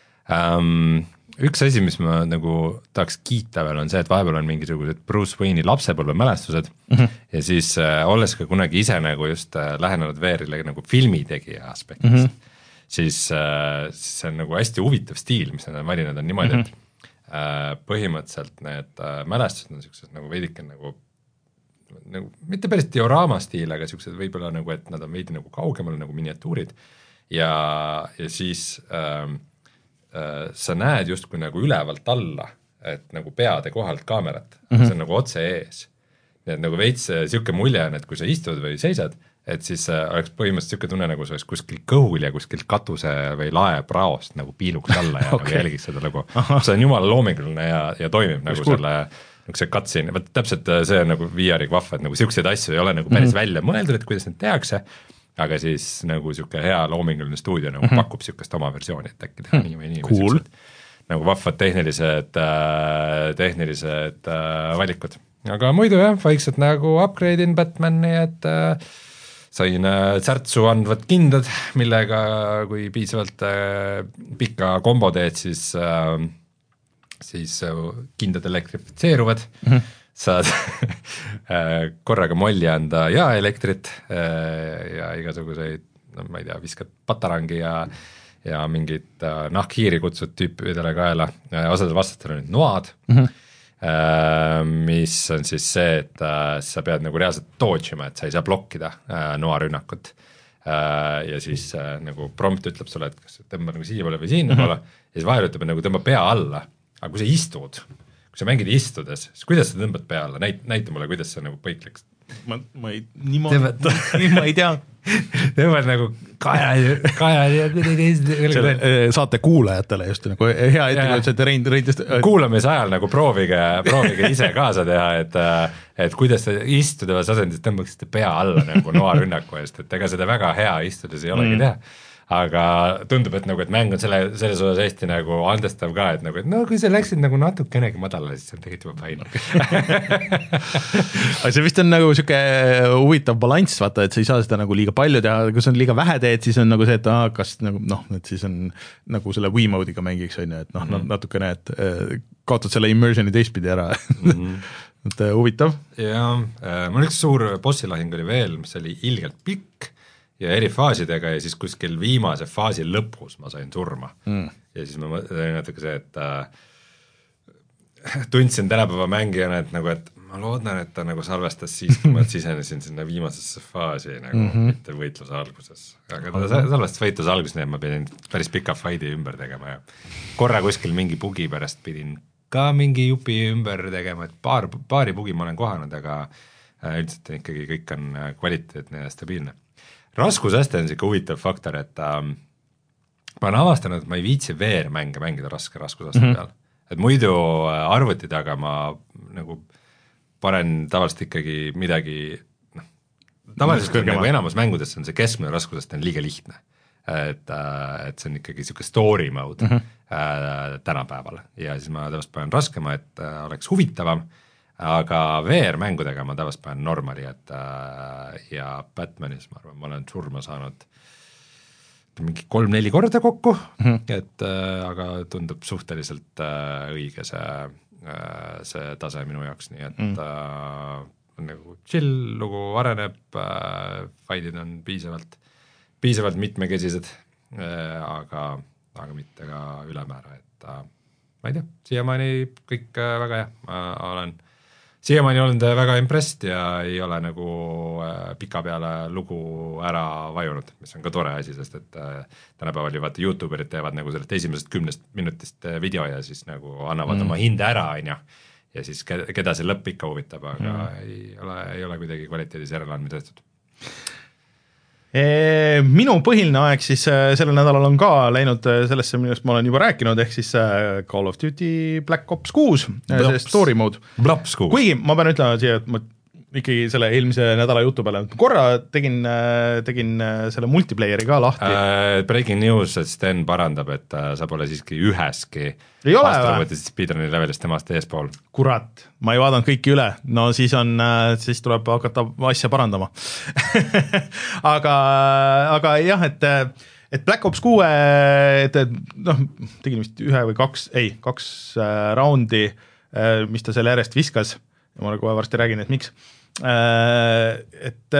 Ähm, üks asi, mis ma nagu tahaks kiita veel, on see, et vahepeal on mingisugused Bruce Wayne'i lapsepõlve mälestused mm-hmm. ja siis äh, olles ka kunagi ise nagu just äh, lähenenud V R-ile nagu filmitegija aspektist, mm-hmm. siis, äh, siis see on nagu hästi huvitav stiil, mis nad on valinud, on niimoodi, mm-hmm. et äh, põhimõtteliselt need äh, mälestused on niisugused nagu veidike nagu, nagu mitte päris dioraama stiil, aga niisugused võib-olla nagu, et nad on veidi nagu kaugemal nagu miniatuurid ja, ja siis äh, äh, sa näed justkui nagu ülevalt alla, et nagu peade kohalt kaamerat, mm-hmm. see on nagu otse ees. Nii et nagu veits niisugune mulje on, et kui sa istud või seisad, et siis oleks põhimõtteliselt niisugune tunne, nagu see oleks kuskil kõhul ja kuskil katuse või lae praost nagu piiluks alla ja okay. nagu jälgiks seda nagu, see on jumala loominguline ja, ja toimib nagu cool. selle, nagu see cutscene, vaat täpselt see on nagu V R-i vahva, et nagu niisuguseid asju ei ole nagu päris mm-hmm. välja mõeldud, et kuidas need tehakse, aga siis nagu niisugune hea loominguline stuudio nagu mm-hmm. pakub niisugust oma versiooni, et äkki teha nii või nii cool. või nagu vahvad tehnilised, tehnilised valikud. Aga muidu jah, vaikselt nagu upgrade in Batmani, et äh, sain äh, särtsu andvad kindad, millega kui piisavalt äh, pikka kombo teed, siis, äh, siis äh, kindad elektrifitseeruvad, mm-hmm. saad äh, korraga molli anda ja elektrit äh, ja igasuguseid, no ma ei tea, viskad patarangi ja ja mingid äh, nahkhiiri kutsud tüüpidele kaela, äh, osadel vastastel on nüüd noad, mm-hmm. äh, mis on siis see, et äh, sa pead nagu reaalselt dodge ima, et sa ei saa blokkida äh, noarünnakut äh, ja siis äh, nagu prompt ütleb sulle, et kas tõmba nagu siia poole või sinna mm-hmm. poole ja siis vahel ütleb, et nagu tõmba pea alla, aga kui sa istud, kui sa mängid istudes, siis kuidas sa tõmbad pea alla, näita, näita mulle, kuidas see nagu põikliks. Ma, ma ei, niimoodi, nii ma ei tea. Tõmbad nagu kaja, kaja ja selle saate kuulajatele just nagu hea ettekujutuse, et rein, reintest kuulamise ajal nagu proovige, proovige ise kaasa teha, et, et kuidas te istudevas asendis tõmbaksite pea alla nagu noarünnaku eest, et ega seda väga hea istudes ei olegi mm. teha. Aga tundub, et nagu, et mäng on selle, selles osas hästi nagu andestav ka, et nagu, et no kui sa läksid nagu natukenegi madalale, siis see on tegelikult juba fine. Aga see vist on nagu siuke huvitav balanss, vaata, et sa ei saa seda nagu liiga palju teha, kui sa on liiga vähe teed, siis on nagu see, et ah, kas nagu noh, et siis on nagu selle Wiimote'iga mängiks, on ju, et noh, mm-hmm. natukene, et kaotad selle immersioni teistpidi ära. Mm-hmm. et huvitav. Ja, mul üks suur bossilahing oli veel, mis oli ilgelt pikk, ja eri faasidega ja siis kuskil viimase faasi lõpus ma sain surma mm. ja siis ma mõtlen natuke see, et äh, tundsin tänapäeva mängijana, et nagu, et ma loodan, et ta nagu salvestas siis, kui ma sisenesin sinna viimasesse faasi nagu mm-hmm. mitte võitluse alguses, aga ta mm-hmm. salvestas võitluse alguses, nii et ma pidin päris pika fighti ümber tegema ja korra kuskil mingi bugi pärast pidin hakka mingi jupi ümber tegema, et paar, paari bugi ma olen kohanud, aga üldiselt ikkagi kõik on kvaliteetne ja stabiilne. Raskusaste on siuke huvitav faktor, et äh, ma olen avastanud, et ma ei viitsi V R-mänge mängida raske raskusaste mm -hmm. peal. Et muidu arvuti taga ma nagu panen tavaliselt ikkagi midagi, noh, tavaliselt nagu enamus mängudest on see keskmine raskusaste on liiga lihtne. Et, et see on ikkagi siuke story mode mm -hmm. äh, tänapäeval ja siis ma tavaliselt panen raskema, et äh, oleks huvitavam, aga V R-mängudega ma tavaliselt panen normali, et äh, ja Batmanis ma arvan, ma olen surma saanud mingi kolm-neli korda kokku mm, -hmm. et äh, aga tundub suhteliselt äh, õige see, äh, see tase minu jaoks, nii et mm -hmm. äh, nagu chill lugu areneb äh,, fight'id on piisavalt piisavalt mitmekesised, äh, aga, aga mitte ka ülemäära, et äh, ma ei tea, siiamaani kõik äh, väga hea, ma olen siiamaani olnud väga impressed ja ei ole nagu äh, pika peale lugu ära vajunud, mis on ka tore asi, sest et äh, tänapäeval ju vaata YouTuberid teevad nagu sellest esimesest kümnest minutist video ja siis nagu annavad mm. oma hinde ära, on ju, ja siis keda see lõpp ikka huvitab, aga mm. ei ole, ei ole kuidagi kvaliteedis järeleandmi tehtud. Minu põhiline aeg siis sellel nädalal on ka läinud sellesse, millest ma olen juba rääkinud, ehk siis Call of Duty Black Ops kuus, see story mode. Kuigi ma pean ütlema siia, et ma ikkagi selle eelmise nädala jutu peale korra tegin, tegin selle multiplayeri ka lahti. Uh, breaking news, et Sten parandab, et uh, sa pole siiski üheski aastarvõtis speedrun'i levelist temast eespool. Kurat, ma ei vaadanud kõiki üle, no siis on, siis tuleb hakata asja parandama. aga, aga jah, et et Black Ops kuue, et noh, tegin vist ühe või kaks, ei, kaks äh, raundi, äh, mis ta selle järjest viskas, ja ma kohe varsti räägin, et miks. Et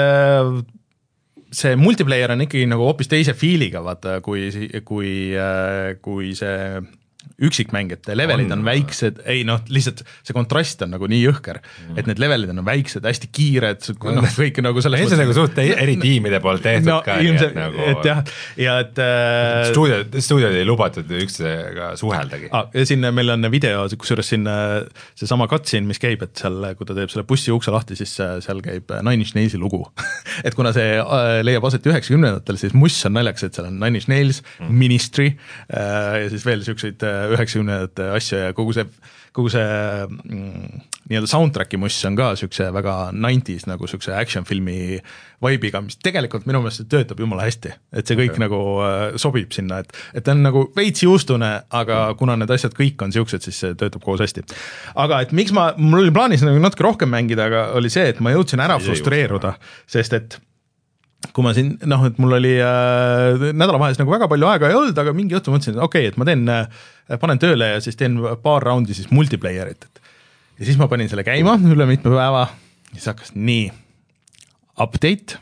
see multiplayer on ikkagi nagu hoopis teise feeliga, vaata, kui, kui, kui see üksikmäng, et levelid on, on väiksed, ei noh, lihtsalt see kontrast on nagu nii jõhker, mm. et need levelid on väiksed, hästi kiired, no, kõik nagu selles mõttes. See on nagu suht eri tiimide poolt tehtud no, ka. Ilmselt, et, nagu... et jah, ja et äh... stuudiod, stuudiod ei lubatud üksteisega suheldagi. Ah, ja siin meil on video, kusjuures siin see sama cutscene, mis käib, et seal, kui ta teeb selle bussi ukse lahti, siis seal käib Nine Inch Nailsi lugu. et kuna see leiab aset üheksakümnendatel, siis muss on naljaks, et seal on Nine Inch Nails, mm. Ministry äh, ja siis veel siukseid üheksakümnendate asju ja kogu see, kogu see mm, nii-öelda soundtracki muss on ka siukse väga nineties nagu siukse action filmi vibe'iga, mis tegelikult minu meelest töötab jumala hästi, et see kõik okay. nagu äh, sobib sinna, et, et ta on nagu veits juustune, aga kuna need asjad kõik on siuksed, siis see töötab koos hästi. Aga et miks ma, mul oli plaanis nagu natuke rohkem mängida, aga oli see, et ma jõudsin ära frustreeruda, sest et kui ma siin, noh, et mul oli äh, nädalavahes nagu väga palju aega ei olnud, aga mingi õhtu mõtlesin, et okei okay,, et ma teen, äh, panen tööle ja siis teen paar raundi siis multiplayerit. Ja siis ma panin selle käima üle mitme päeva ja siis hakkas nii, update,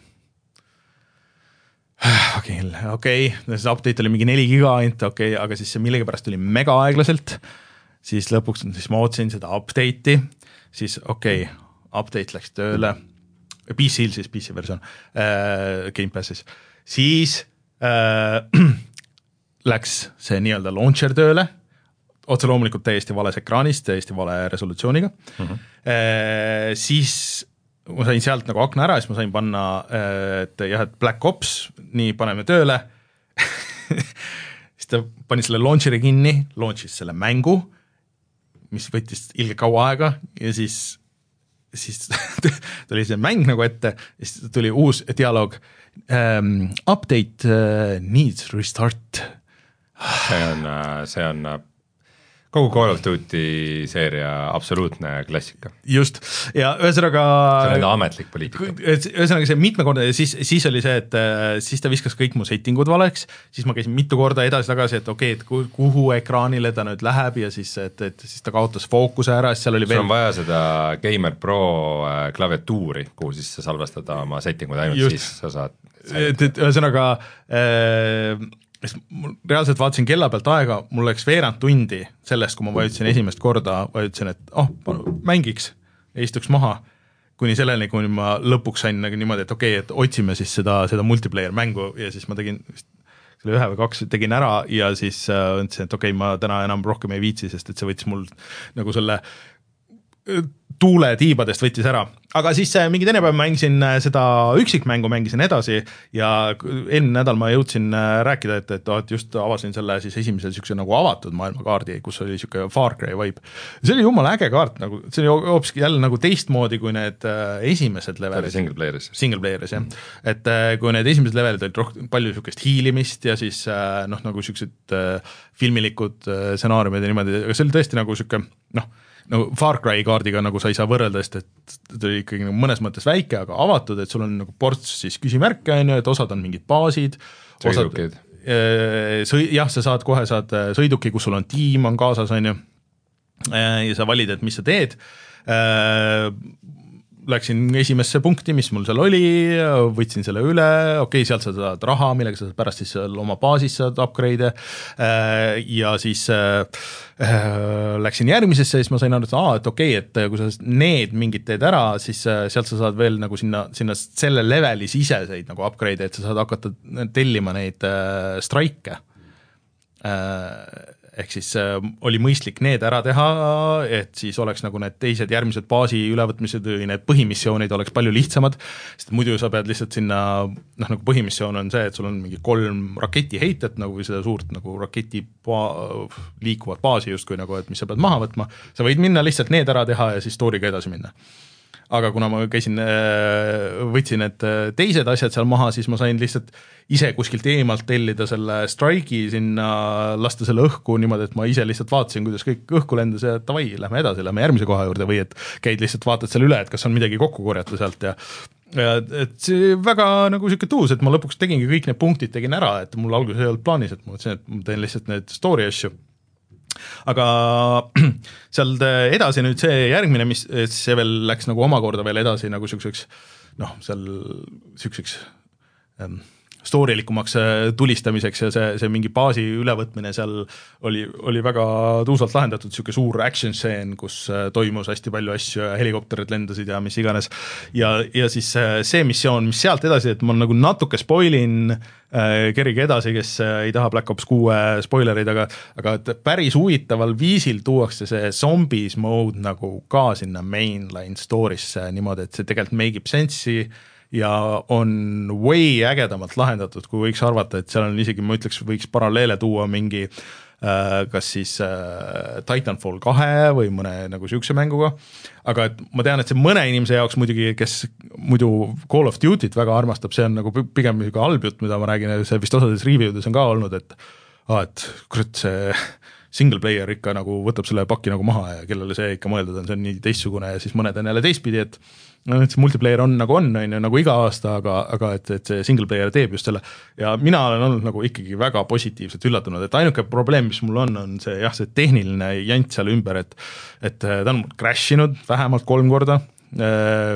okei okay,, okei okay,, see update oli mingi neli giga ainult, okei okay,, aga siis see millegipärast oli mega aeglaselt, siis lõpuks siis ma ootsin seda update'i, siis okei okay,, update läks tööle, P C-l siis, P C versioon, äh, Game Passis, siis äh, läks see nii-öelda launcher tööle, otse loomulikult täiesti vales ekraanist, täiesti vale resolutsiooniga, uh-huh. äh, siis ma sain sealt nagu akna ära, siis ma sain panna, et jah, et Black Ops, nii paneme tööle, siis ta pani selle launcheri kinni, launchis selle mängu, mis võttis ilge kaua aega ja siis siis tuli see mäng nagu ette, siis tuli uus dialoog, um, update uh, needs restart. See on, see on kogu Call of Duty seeria absoluutne klassika. Just, ja ühesõnaga see on enda ametlik poliitika. Ühesõnaga see mitmekordne, siis, siis oli see, et siis ta viskas kõik mu settingud valeks, siis ma käisin mitu korda edasi-tagasi, et okei, okay, et kuhu ekraanile ta nüüd läheb ja siis, et, et siis ta kaotas fookuse ära, siis seal oli veel... Sul on vaja seda Gamer Pro klaviatuuri, kuhu siis sa salvestad oma settingud ainult Just. Siis sa saad... Et, et ühesõnaga... Äh, mul reaalselt vaatasin kella pealt aega, mul läks veerand tundi sellest, kui ma vajutasin esimest korda, vajutasin, et oh, mängiks ja istuks maha, kuni selleni, kuni ma lõpuks sain nagu niimoodi, et okei okay,, et otsime siis seda, seda multiplayer mängu ja siis ma tegin selle ühe või kaks tegin ära ja siis ütlesin, et okei okay,, ma täna enam rohkem ei viitsi, sest et see võttis mul nagu selle tuule tiibadest võttis ära, aga siis mingi teine päev mängisin seda üksikmängu, mängisin edasi ja eelmine nädal ma jõudsin rääkida, et, et, et just avasin selle siis esimese niisuguse nagu avatud maailmakaardi, kus oli niisugune Far Cry vibe. See oli jumala äge kaart, nagu, see oli hoopiski jälle nagu teistmoodi kui need esimesed levelid. Single playeris. Single playeris, jah. Mm. Et kui need esimesed levelid olid rohkem palju niisugust hiilimist ja siis noh, nagu niisugused filmilikud stsenaariumid ja niimoodi, aga see oli tõesti nagu niisugune noh, no Far Cry kaardiga nagu sa ei saa võrrelda, sest et ta oli ikkagi mõnes mõttes väike, aga avatud, et sul on nagu ports siis küsimärke, on ju, et osad on mingid baasid, sõidukid. Sõi, jah, sa saad kohe saad sõiduki, kus sul on tiim on kaasas, on ju, ja sa valid, et mis sa teed. Läksin esimesse punkti, mis mul seal oli, võtsin selle üle, okei okay,, sealt sa saad raha, millega sa pärast siis oma baasis saad upgrade'e ja siis läksin järgmisesse, siis ma sain aru, et, aa, et okei okay,, et kui sa need mingid teed ära, siis sealt sa saad veel nagu sinna, sinna selle leveli siseseid nagu upgrade'e, et sa saad hakata tellima neid strike'e. Ehk siis äh, oli mõistlik need ära teha, et siis oleks nagu need teised järgmised baasi ülevõtmised või need põhimissioonid oleks palju lihtsamad, sest muidu sa pead lihtsalt sinna, noh nagu põhimissioon on see, et sul on mingi kolm raketiheitet nagu seda suurt nagu raketi ba- liikuvat baasi justkui nagu, et mis sa pead maha võtma, sa võid minna lihtsalt need ära teha ja siis story'ga edasi minna. Aga kuna ma käisin, võtsin need teised asjad seal maha, siis ma sain lihtsalt ise kuskilt eemalt tellida selle strike'i sinna, lasta selle õhku niimoodi, et ma ise lihtsalt vaatasin, kuidas kõik õhku lendas ja tavai, lähme edasi, lähme järgmise koha juurde või et käid lihtsalt vaatad seal üle, et kas on midagi kokku korjata sealt ja ja et see väga nagu siuke tuus, et ma lõpuks tegingi kõik need punktid tegin ära, et mul alguses ei olnud plaanis, et ma mõtlesin, et ma teen lihtsalt need story asju. Aga seal edasi nüüd see järgmine, mis see veel läks nagu omakorda veel edasi nagu siukseks, noh, seal siukseks ähm, storylikumaks tulistamiseks ja see, see mingi baasi ülevõtmine seal oli, oli väga tuusalt lahendatud, siuke suur action scene, kus toimus hästi palju asju ja helikopterid lendasid ja mis iganes. Ja, ja siis see missioon, mis sealt edasi, et ma nagu natuke spoilin äh, kerige edasi, kes ei taha Black Ops kuue spoilerid, aga, aga et päris huvitaval viisil tuuakse see zombies mode nagu ka sinna mainline story'sse niimoodi, et see tegelikult make ib sense'i ja on way ägedamalt lahendatud, kui võiks arvata, et seal on isegi, ma ütleks, võiks paralleele tuua mingi äh, kas siis äh, Titanfall kahe või mõne nagu siukse mänguga, aga et ma tean, et see mõne inimese jaoks muidugi, kes muidu Call of Duty't väga armastab, see on nagu pigem niisugune halb jutt, mida ma räägin, see vist osades review'des on ka olnud, et ah, et kurat, see single player ikka nagu võtab selle paki nagu maha ja kellele see ikka mõeldud on, see on nii teistsugune ja siis mõned on jälle teistpidi, et no et see multiplayer on nagu on, on ju, nagu iga aasta, aga, aga et, et see single player teeb just selle ja mina olen olnud nagu ikkagi väga positiivselt üllatunud, et ainuke probleem, mis mul on, on see jah, see tehniline jant seal ümber, et et ta on crashinud vähemalt kolm korda äh,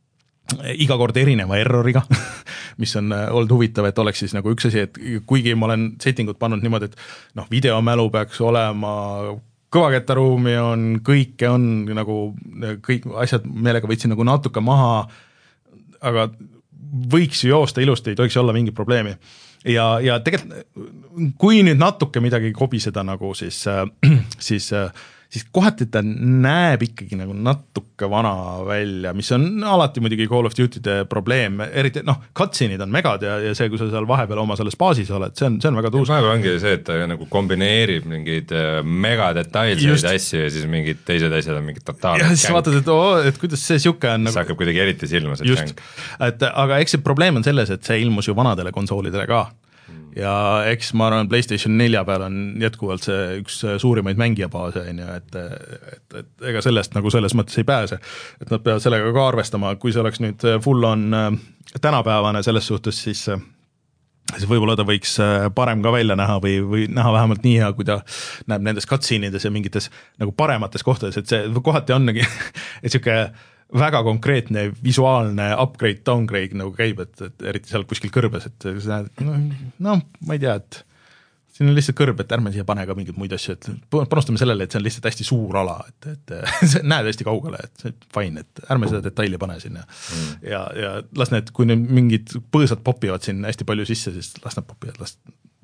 iga kord erineva erroriga, mis on olnud huvitav, et oleks siis nagu üks asi, et kuigi ma olen settingut pannud niimoodi, et noh, videomälu peaks olema kõvakettaruumi on, kõike on nagu kõik asjad meelega võtsin nagu natuke maha, aga võiks ju joosta ilusti, ei tohiks olla mingit probleemi. Ja, ja tegelikult, kui nüüd natuke midagi kobiseda nagu, siis, siis, siis kohati ta näeb ikkagi nagu natuke vana välja, mis on alati muidugi Call of Duty'de probleem, eriti noh, cutscene'id on megad ja, ja see, kui sa seal vahepeal oma selles baasis oled, see on, see on väga tuus. Vahepeal ongi see, et ta nagu kombineerib mingeid megadetailseid asju ja siis mingid teised asjad on mingid totaalne ja siis vaatad, et, oo, et kuidas see siuke on nagu... see hakkab kuidagi eriti silma see just, et, aga eks see probleem on selles, et see ilmus ju vanadele konsoolidele ka ja eks ma arvan, PlayStation nelja peal on jätkuvalt see üks suurimaid mängijabaase, et, et, et ega sellest nagu selles mõttes ei pääse, et nad peavad sellega ka arvestama, kui see oleks nüüd full on tänapäevane selles suhtes, siis, siis võib-olla ta võiks parem ka välja näha või, või näha vähemalt nii hea, kui ta näeb nendes cutscene'ides ja mingites nagu paremates kohtades, et see kohati onnegi, et siuke väga konkreetne visuaalne upgrade, downgrade nagu käib, et, et eriti seal kuskil kõrbes, et sa näed, no, no ma ei tea, et siin on lihtsalt kõrb, et ärme siia pane ka mingeid muid asju, et panustame sellele, et see on lihtsalt hästi suur ala, et, et näed hästi kaugele, et see on fine, et ärme seda detaili pane sinna mm. ja, ja las need, kui need mingid põõsad popivad siin hästi palju sisse, siis las nad popivad, las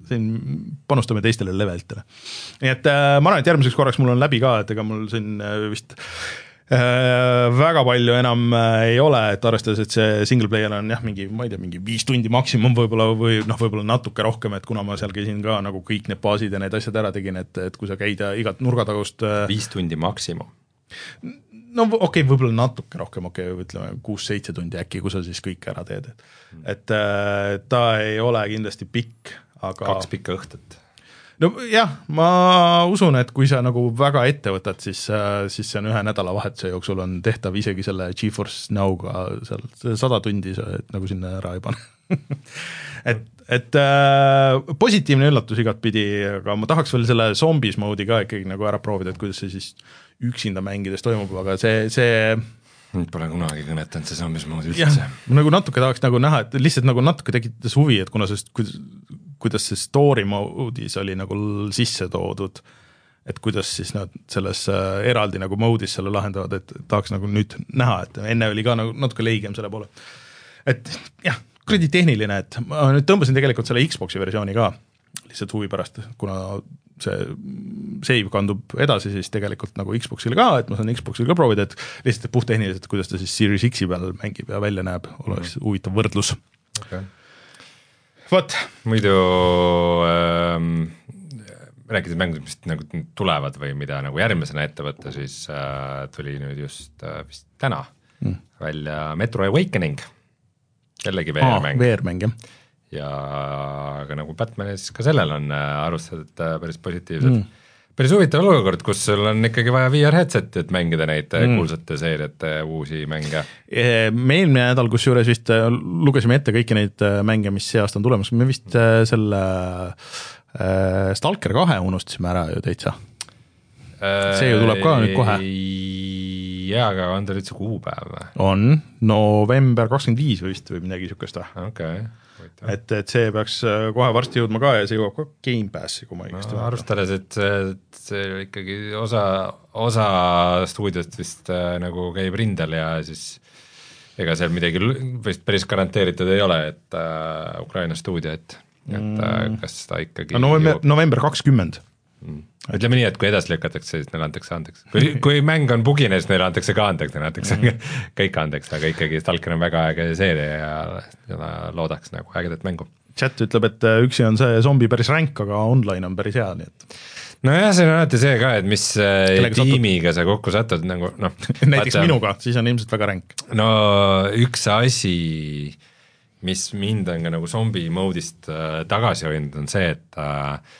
siin panustame teistele levelitele. Nii et äh, ma arvan, et järgmiseks korraks mul on läbi ka, et ega mul siin äh, vist äh, väga palju enam äh, ei ole, et arvestades, et see single player on jah, mingi, ma ei tea, mingi viis tundi maksimum võib-olla või noh, võib-olla natuke rohkem, et kuna ma seal käisin ka nagu kõik need baasid ja need asjad ära tegin, et, et kui sa käid ja igat nurgatagust äh, viis tundi maksimum? No okei, okay, võib-olla natuke rohkem, okei okay,, ütleme kuus-seitse tundi äkki, kui sa siis kõik ära teed, et, et äh, ta ei ole kindlasti pikk, aga kaks pikka õhtut. No jah, ma usun, et kui sa nagu väga ette võtad, siis, siis see on ühe nädalavahetuse jooksul on tehtav isegi selle GeForce Now'ga seal sada tundi, et nagu sinna ära ei pane. et, et äh, positiivne üllatus igat pidi, aga ma tahaks veel selle zombies mode'i ka ikkagi nagu ära proovida, et kuidas see siis üksinda mängides toimub, aga see, see nüüd pole kunagi kõnetanud see zombies mode üldse. Jah, nagu natuke tahaks nagu näha, et lihtsalt nagu natuke tekitas huvi, et kuna see, kuidas see story mode'is oli nagu sisse toodud, et kuidas siis nad selles eraldi nagu mode'is selle lahendavad, et tahaks nagu nüüd näha, et enne oli ka nagu natuke leigem selle poole. Et jah, kuradi tehniline, et ma nüüd tõmbasin tegelikult selle Xboxi versiooni ka, lihtsalt huvi pärast, kuna see save kandub edasi siis tegelikult nagu Xboxile ka, et ma saan Xboxile ka proovida, et lihtsalt puhttehniliselt, kuidas ta siis Series X-i peal mängib ja välja näeb, oleks mm. huvitav võrdlus. Okay. Vot. Muidu ähm, rääkides mängudest, mis nagu tulevad või mida nagu järgmisena ette võtta, siis äh, tuli nüüd just äh, vist täna mm. välja Metro Awakening, jällegi V R-mäng. V R-mäng, jah. Ja aga nagu Batmanis ka sellel on arvustatud päris positiivselt. Mm. Päris huvitav olukord, kus sul on ikkagi vaja V R headset, et mängida neid mm. kuulsate seeriate uusi mänge. Me eelmine nädal, kus juures vist lugesime ette kõiki neid mänge, mis see aasta on tulemas, me vist selle Stalker kahe unustasime ära ju täitsa. See ju tuleb ka nüüd kohe. Jaa, aga on ta üldse kuupäev? On, november kakskümmend viis või vist või midagi sükest. Okei. Et, et see peaks kohe varsti jõudma ka ja see jõuab ka Game Passi, kui ma õigesti no, arvestades, et see, see ikkagi osa, osa stuudiost vist äh, nagu käib rindel ja siis ega seal midagi vist päris garanteeritud ei ole, et äh, Ukraina stuudio, et, et äh, kas ta ikkagi no, november, november kakskümmend mm. Ütleme nii, et kui edasi lükatakse, siis neile antakse andeks. Kui, kui mäng on bugine, siis neile antakse ka andeks, neile antakse mm. kõik andeks, aga ikkagi Stalker on väga äge seeria ja, ja loodaks nagu ägedat mängu. Chat ütleb, et üksi on see zombi päris ränk, aga online on päris hea, nii et nojah, see on alati see ka, et mis Kellega tiimiga sa kokku satud nagu noh näiteks vaata, minuga, siis on ilmselt väga ränk. No üks asi, mis mind on ka nagu zombi mode'ist äh, tagasi hoidnud, on see, et äh,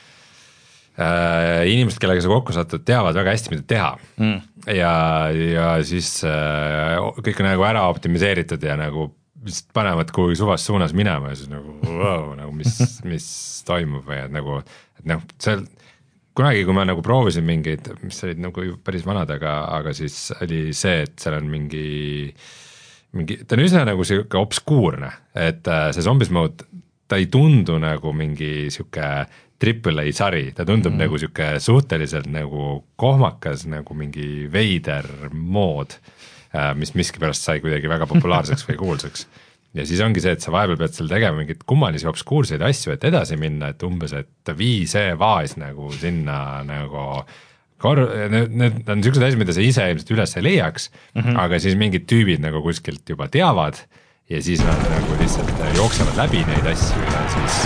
Äh, inimesed, kellega sa kokku satud, teavad väga hästi, mida teha mm. ja, ja siis äh, kõik on nagu ära optimiseeritud ja nagu panevad kuhugi suvas suunas minema ja siis nagu, wow, nagu mis, mis toimub või et nagu, et noh, seal kunagi, kui ma nagu proovisin mingeid, mis olid nagu päris vanad, aga, aga siis oli see, et seal on mingi, mingi ta on üsna nagu siuke obskuurne, et äh, see zombies mode, ta ei tundu nagu mingi siuke triple A sari, ta tundub mm. nagu siuke suhteliselt nagu kohmakas, nagu mingi veider mood, mis miskipärast sai kuidagi väga populaarseks või kuulsaks. Ja siis ongi see, et sa vahepeal pead seal tegema mingit kummalisi obskuurseid asju, et edasi minna, et umbes, et vii see vaas nagu sinna nagu kor-, need, need on siuksed asjad, mida sa ise ilmselt üles ei leiaks mm, -hmm. aga siis mingid tüübid nagu kuskilt juba teavad ja siis nad nagu lihtsalt jooksevad läbi neid asju ja siis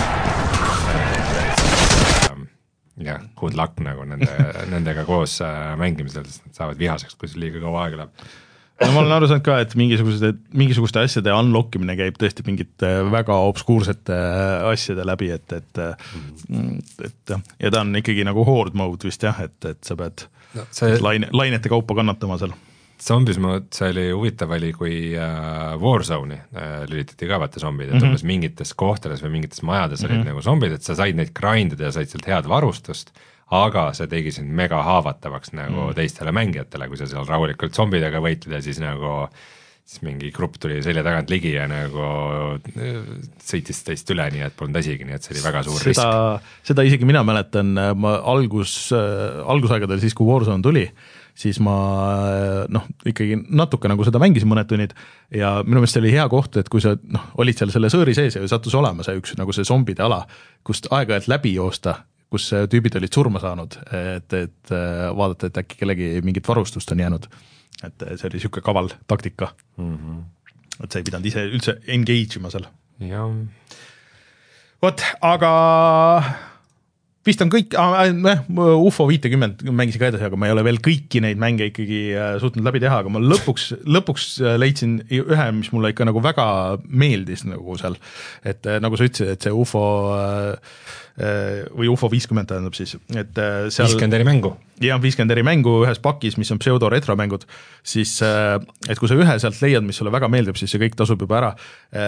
jah, good luck nagu nende, nendega koos äh, mängimisel, sest nad saavad vihaseks, kui see liiga kaua aega läheb. No ma olen aru saanud ka, et mingisuguste, mingisuguste asjade unlockimine käib tõesti mingite väga obskuursete asjade läbi, et, et, et ja ta on ikkagi nagu horde mode vist jah, et, et sa pead no, see... laine, lainete kaupa kannatama seal. Zombies mode, see oli huvitav oli, kui äh, Warzone'i äh, lülitati ka vaata zombid, et mm -hmm. umbes mingites kohtades või mingites majades mm -hmm. olid nagu zombid, et sa said neid grindida ja said sealt head varustust, aga see tegi sind mega haavatavaks nagu mm -hmm. teistele mängijatele, kui sa seal rahulikult zombidega võitled ja siis nagu siis mingi grupp tuli selja tagant ligi ja nagu sõitis teist üle, nii et polnud asigi, nii et see oli väga suur seda, risk. Seda isegi mina mäletan, ma algus, algusaegadel siis, kui Warzone tuli, siis ma noh, ikkagi natuke nagu seda mängisin mõned tunnid ja minu meelest see oli hea koht, et kui sa noh, olid seal selle sõõri sees ja sattus olema see üks nagu see zombide ala, kust aeg-ajalt läbi joosta, kus tüübid olid surma saanud, et, et vaadata, et äkki kellegi mingit varustust on jäänud. Et see oli niisugune kaval taktika mm. -hmm. Et sa ei pidanud ise üldse engage ima seal. Jah. Vot, aga vist on kõik, U F O viitekümmend mängisin ka edasi, aga ma ei ole veel kõiki neid mänge ikkagi suutnud läbi teha, aga ma lõpuks, lõpuks leidsin ühe, mis mulle ikka nagu väga meeldis nagu seal, et nagu sa ütlesid, et see U F O või U F O viiskümmend tähendab siis, et seal viiskümmend eri mängu. jah, viiskümmend eri mängu ühes pakis, mis on pseudo-retromängud, siis et kui sa ühe sealt leiad, mis sulle väga meeldib, siis see kõik tasub juba ära.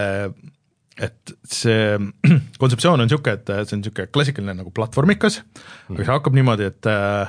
Et see kontseptsioon on niisugune, et see on niisugune klassikaline nagu platvormikas, aga see hakkab niimoodi, et,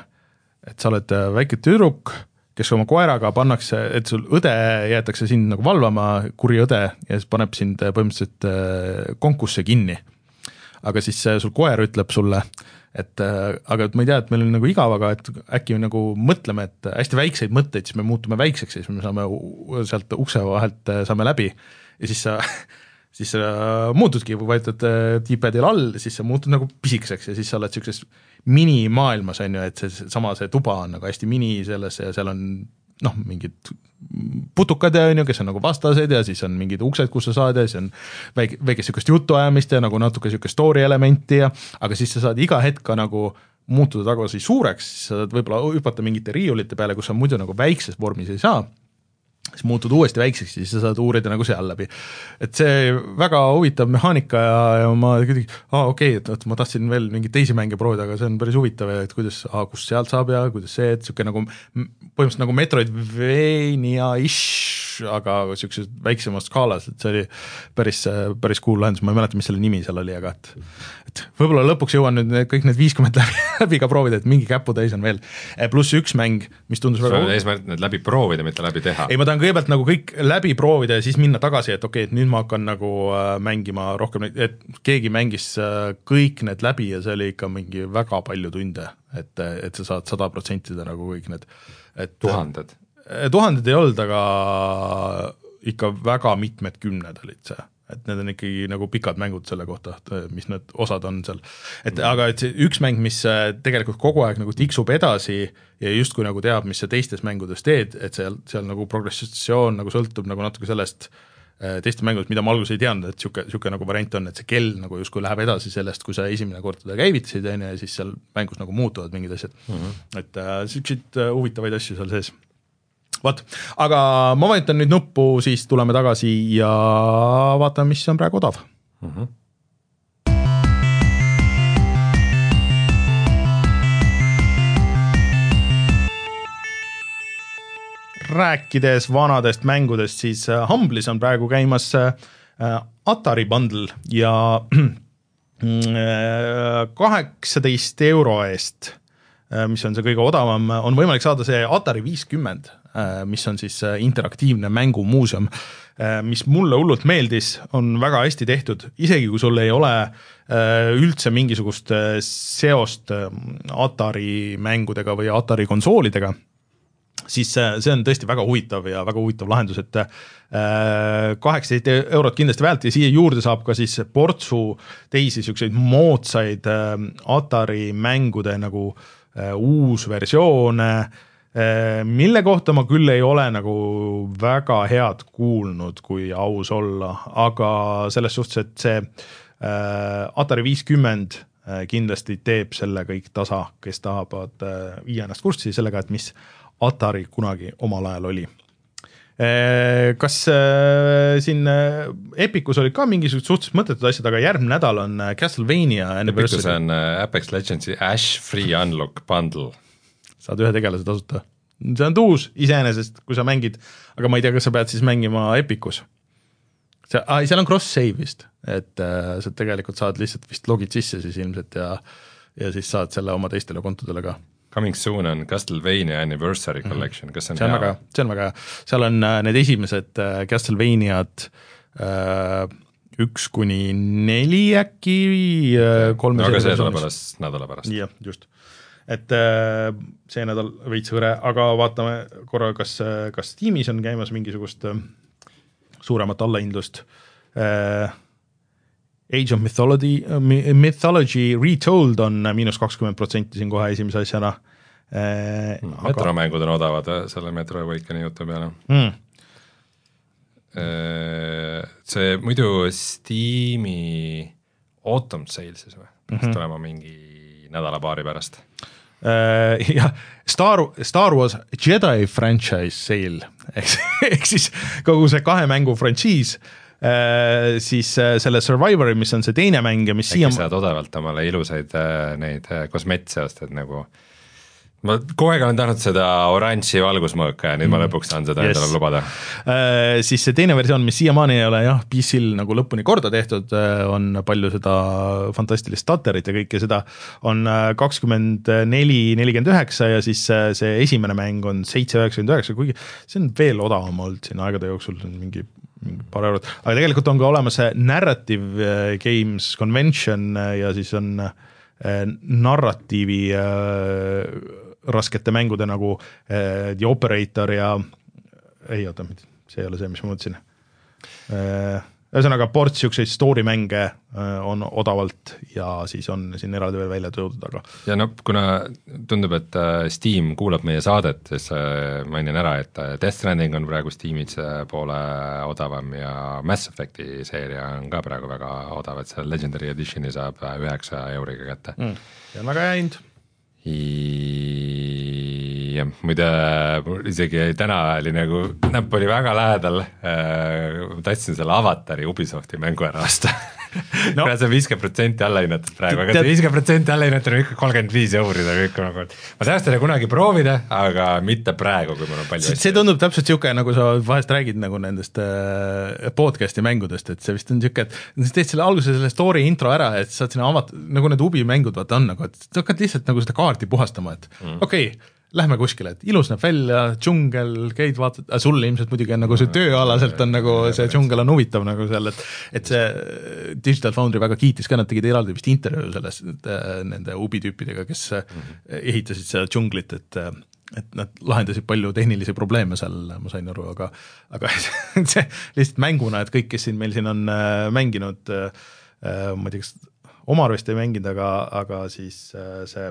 et sa oled väike tüdruk, kes oma koeraga pannakse, et sul õde jäetakse sind nagu valvama, kuri õde, ja siis paneb sind põhimõtteliselt konkusse kinni. Aga siis sul koer ütleb sulle, et aga et ma ei tea, et meil on nagu igav, aga et äkki nagu mõtleme, et hästi väikseid mõtteid, siis me muutume väikseks, siis me saame sealt ukse vahelt saame läbi ja siis sa, siis sa muutudki, kui vajutad tiipädil all, siis sa muutud nagu pisikeseks ja siis sa oled niisuguses minimaailmas, on ju, et see sama see tuba on nagu hästi mini selles ja seal on noh, mingid putukad ja on ju, kes on nagu vastased ja siis on mingid uksed, kus sa saad ja siis on väike, väike sükest jutuajamist ja nagu natuke sükest story elementi ja aga siis sa saad iga hetk ka nagu muutuda tagasi suureks, siis sa saad võib-olla hüpata mingite riiulite peale, kus sa muidu nagu väikses vormis ei saa, siis muutud uuesti väikseks ja siis sa saad uurida nagu seal läbi. Et see väga huvitav mehaanika ja, ja ma kuidagi, aa okei, okay, et ma tahtsin veel mingeid teisi mänge proovida, aga see on päris huvitav, et kuidas, aa, kus sealt saab ja kuidas see, et siuke nagu põhimõtteliselt nagu Metroidvania-ish, aga siukses väiksemas skaalas, et see oli päris, päris cool lahendus, ma ei mäleta, mis selle nimi seal oli, aga et, et võib-olla lõpuks jõuan nüüd need, kõik need viiskümmend läbi, läbi ka proovida, et mingi käpu täis on veel. Pluss üks mäng, mis tundus väga... eesmärk need läbi proovida, mitte läbi teha. Ei, ma tahan kõigepealt nagu kõik läbi proovida ja siis minna tagasi, et okei, et nüüd ma hakkan nagu mängima rohkem, et keegi mängis kõik need läbi ja see oli ikka mingi väga palju tunde, et, et sa saad sada protsentida nagu kõik need et, tuhanded? Tuhanded ei olnud, aga ikka väga mitmed kümned olid see, et need on ikkagi nagu pikad mängud selle kohta, mis need osad on seal. Et mm. aga et see üks mäng, mis tegelikult kogu aeg nagu tiksub edasi ja justkui nagu teab, mis sa teistes mängudes teed, et seal, seal nagu progressioon nagu sõltub nagu natuke sellest teiste mängudest, mida ma alguses ei teadnud, et siuke, siuke nagu variant on, et see kell nagu justkui läheb edasi sellest, kui sa esimene kord teda käivitasid ja siis seal mängus nagu muutuvad mingid asjad. Mm-hmm. Et äh, selliseid huvitavaid asju seal sees. Vaat, aga ma vajutan nüüd nuppu, siis tuleme tagasi ja vaatame, mis on praegu odav. Mm-hmm. Rääkides vanadest mängudest, siis Humblis on praegu käimas Atari bundle ja kaheksateist euro eest, mis on see kõige odavam, on võimalik saada see Atari viiskümmend, mis on siis interaktiivne mängumuuseum, mis mulle hullult meeldis, on väga hästi tehtud, isegi kui sul ei ole üldse mingisugust seost Atari mängudega või Atari konsoolidega, siis see on tõesti väga huvitav ja väga huvitav lahendus, et kaheksateist eurot kindlasti väärt ja siia juurde saab ka siis portsu teisi selliseid moodsaid Atari mängude nagu uus versioone, mille kohta ma küll ei ole nagu väga head kuulnud, kui aus olla, aga selles suhtes, et see Atari viiskümmend kindlasti teeb selle kõik tasa, kes tahavad viia ennast kurssi sellega, et mis Atari kunagi omal ajal oli. Kas siin Epicus oli ka mingisugused suhteliselt mõttetud asjad, aga järgmine nädal on Castlevania Epicus on Apex Legendsi Ash Free Unlock Bundle. Saad ühe tegelase tasuta. See on tuus iseenesest, kui sa mängid, aga ma ei tea, kas sa pead siis mängima Epicus. See, ah, seal on cross-save vist, et äh, sa tegelikult saad lihtsalt vist logid sisse siis ilmselt ja, ja siis saad selle oma teistele kontodele ka. Coming soon on Castlevania Anniversary Collection, kas see on, see on hea? väga, see on väga hea, seal on äh, need esimesed äh, Castlevaniad äh, üks kuni neli äkki äh, kolme no, aga see tuleb alles nädala pärast. jah, just, et äh, see nädal veits hõre, aga vaatame korra, kas, kas Steamis on käimas mingisugust äh, suuremat allahindlust äh, Age of Mythology, Mythology Retold on miinus kakskümmend protsenti siin kohe esimese asjana. Hmm, aga... Metromängud on odavad selle Metro Awakeni jutu peale. Mm. See muidu Steam'i Autumn Sale siis või? Peaks mm-hmm. tulema mingi nädala-paari pärast. Ja Star, Star Wars Jedi franchise sale, ehk siis kogu see kahe mängu frantsiis, Äh, siis äh, selle Survivori, mis on see teine mäng ja mis äkki siia... saad odavalt omale ilusaid äh, neid äh, kosmetse ostad nagu, ma kogu aeg olen tahtnud seda oranži valgusmõõka ja nüüd mm. ma lõpuks saan seda yes. endale lubada äh,. Siis see teine versioon, mis siiamaani ei ole jah, P C-l nagu lõpuni korda tehtud, on palju seda fantastilist stutterit ja kõike seda, on kakskümmend neli nelikümmend üheksa ja siis see esimene mäng on seitse üheksakümmend üheksa, kuigi see on veel odavam olnud siin aegade jooksul, see on mingi mingi paar eurot, aga tegelikult on ka olemas Narrative Games Convention ja siis on narratiivi raskete mängude nagu The Operator ja ei oota, see ei ole see, mis ma mõtlesin. Ühesõnaga ports siukseid story mänge on odavalt ja siis on siin eraldi veel välja toodud, aga ja no kuna tundub, et Steam kuulab meie saadet, siis mainin ära, et Death Stranding on praegu Steamis poole odavam ja Mass Effecti seeria on ka praegu väga odav, et see Legendary Editioni saab üheksa euriga kätte mm. See on väga hea hind. Ja muide isegi täna oli nagu näpp oli väga lähedal äh, tahtsin selle Avatari Ubisofti mängu ära osta no. See on viiskümmend protsenti allahinnatud praegu, aga see viiskümmend protsenti allahinnatud on ikka kolmkümmend viis euri kõik nagu. Ma tahaks seda kunagi proovida, aga mitte praegu, kui mul on palju see, see tundub täpselt niisugune, nagu sa vahest räägid nagu nendest äh, podcasti mängudest, et see vist on niisugune, et teed selle alguse selle story intro ära, et saad sinna avata, nagu need Ubi mängud vaata on, nagu, et sa hakkad lihtsalt nagu seda kaarti puhastama, et mm. okei okay, lähme kuskile, et ilus näeb välja, džungel, käid, vaatad, sulle ilmselt muidugi on nagu see tööalaselt on nagu see džungel on huvitav nagu seal, et et see Digital Foundry väga kiitis ka, nad tegid eraldi vist intervjuu sellest nende Ubi tüüpidega, kes mm-hmm. ehitasid seda džunglit, et et nad lahendasid palju tehnilisi probleeme seal, ma sain aru, aga aga see lihtsalt mänguna, et kõik, kes siin meil siin on mänginud, ma ei tea, kas Omar vist ei mänginud, aga, aga siis see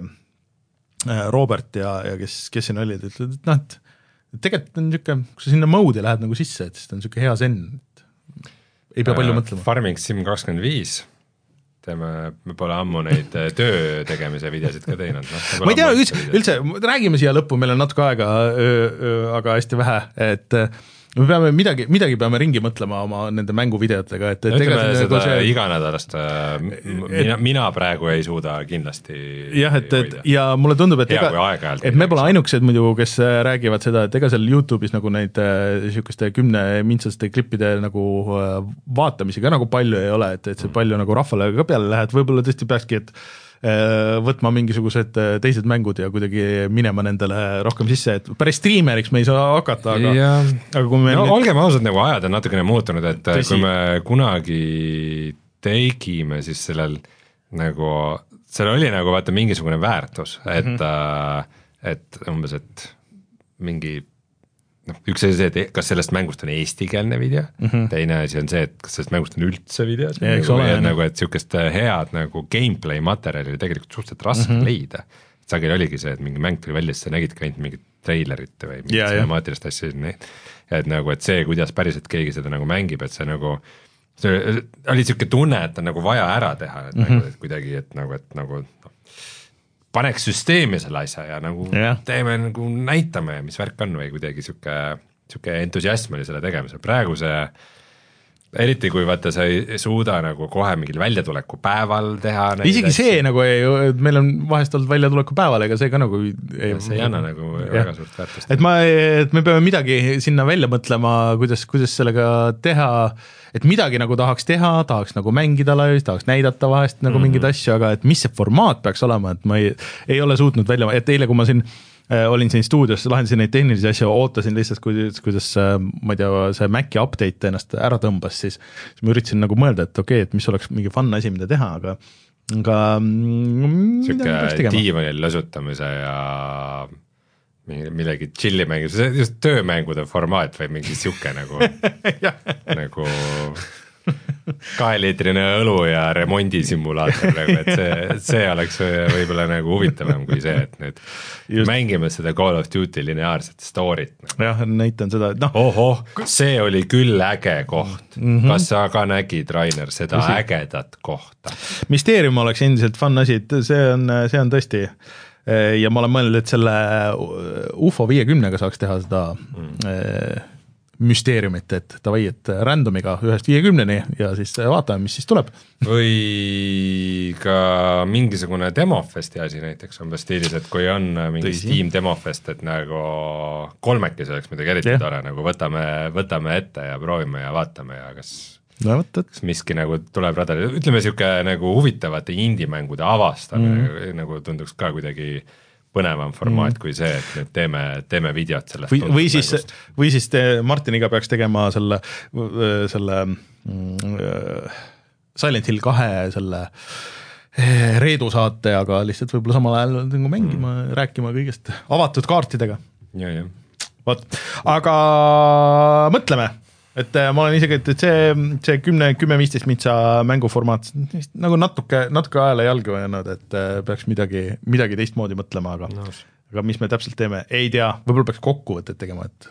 Robert ja, ja kes, kes siin olid, ütlevad, et noh, et tegelikult on niisugune, kui sa sinna mode'i lähed nagu sisse, et siis on niisugune hea zen, et ei pea palju uh, mõtlema. Farming Sim kakskümmend viis, teeme, me pole ammu neid töö tegemise videosid ka teinud. No, ma ei tea, üldse, üldse, räägime siia lõppu, meil on natuke aega, aga hästi vähe, et me peame midagi, midagi peame ringi mõtlema oma nende mänguvideotega, et no, ütleme seda see... iganädalast mina, mina praegu ei suuda kindlasti jah, et, et ja mulle tundub, et, ega, et me pole ainukesed muidu, kes räägivad seda, et ega seal YouTube'is nagu neid niisuguste kümne mintsaste klippide nagu vaatamisi ka nagu palju ei ole, et, et see palju nagu rahvale ka peale lähed, võib-olla tõesti peakski, et võtma mingisugused teised mängud ja kuidagi minema nendele rohkem sisse, et päris streameriks me ei saa hakata, aga, aga kui me no, nüüd... olgem ausad, nagu ajad on natukene muutunud, et Tõsi. Kui me kunagi tegime, siis sellel nagu, seal oli nagu vaata mingisugune väärtus, et mm-hmm. et umbes, et mingi noh, üks asi see, et kas sellest mängust on eestikeelne video mm-hmm. teine asi on see, et kas sellest mängust on üldse videos ja, nagu, ole, nagu, et niisugust head nagu gameplay materjali tegelikult suhteliselt raske mm-hmm. leida. Sageli oligi see, et mingi mäng tuli välja, siis sa nägidki ainult mingit treilerit või mingit yeah, sinemaatilist asja, et nagu, et see, kuidas päriselt keegi seda nagu mängib, et see nagu see oli niisugune tunne, et on nagu vaja ära teha, et, mm-hmm. nagu, et kuidagi, et nagu, et nagu paneks süsteemi selle asja ja nagu yeah. teeme nagu näitame, mis värk on või kuidagi siuke, siuke entusiasm oli selle tegemisel. Praegu see eriti kui vaata, sa ei suuda nagu kohe mingil väljatuleku päeval teha isegi asja. See nagu ei, meil on vahest olnud väljatuleku päeval, ega see ka nagu ei, see ei anna nagu jah. Väga suurt väärtust. Et, ma, et me peame midagi sinna välja mõtlema, kuidas, kuidas sellega teha, et midagi nagu tahaks teha, tahaks nagu mängida laivis, tahaks näidata vahest nagu mm-hmm. mingeid asju, aga et mis see formaat peaks olema, et ma ei, ei ole suutnud välja, et eile, kui ma siin olin siin stuudios, lahendasin neid tehnilisi asju, ootasin lihtsalt, kuidas, kuidas ma ei tea, see Maci update ennast ära tõmbas, siis, siis ma üritasin nagu mõelda, et okei, okay, et mis oleks mingi fun asi, mida teha, aga aga siuke diivanil lõsutamise ja millegi chilli mängis, just töömängude formaat või mingi siuke nagu nagu kaheliitrine õlu ja remondisimulaator nagu, et see, see oleks võib-olla nagu huvitavam kui see, et nüüd just. Mängime seda Call of Duty lineaarset story't nagu. jah, näitan seda, et noh ohoh, see oli küll äge koht mm-hmm. kas sa ka nägid, Rainer, seda Küsi. ägedat kohta? Mysteerium oleks endiselt fun asi, et see on, see on tõesti ja ma olen mõelnud, et selle U F O viiekümnega saaks teha seda mm. müsteeriumit, et davai, et randomiga ühest viiekümneni ja siis vaatame, mis siis tuleb. Või ka mingisugune demofesti asi näiteks on stiilis, et kui on mingi Tõsi. Steam demofest, et nagu kolmekesi oleks midagi eriti yeah. tore, nagu võtame, võtame ette ja proovime ja vaatame ja kas, no, võt, kas miski nagu tuleb radari, ütleme siuke nagu huvitavate indie-mängude avastamine mm. nagu tunduks ka kuidagi põnevam formaat mm. kui see, et nüüd teeme, teeme videot sellest. Või, või siis, või siis te Martiniga peaks tegema selle, selle mm, Silent Hill kahe selle Reedu saate, aga lihtsalt võib-olla samal ajal nagu mängima mm., rääkima kõigest avatud kaartidega. Ja, ja. Vot, aga mõtleme, et ma olen isegi, et see, see kümme, kümme, viisteist mitsa mänguformaat nagu natuke, natuke ajale jalgi vajanud, et peaks midagi, midagi teistmoodi mõtlema, aga, no. aga mis me täpselt teeme, ei tea, võib-olla peaks kokkuvõtted tegema, et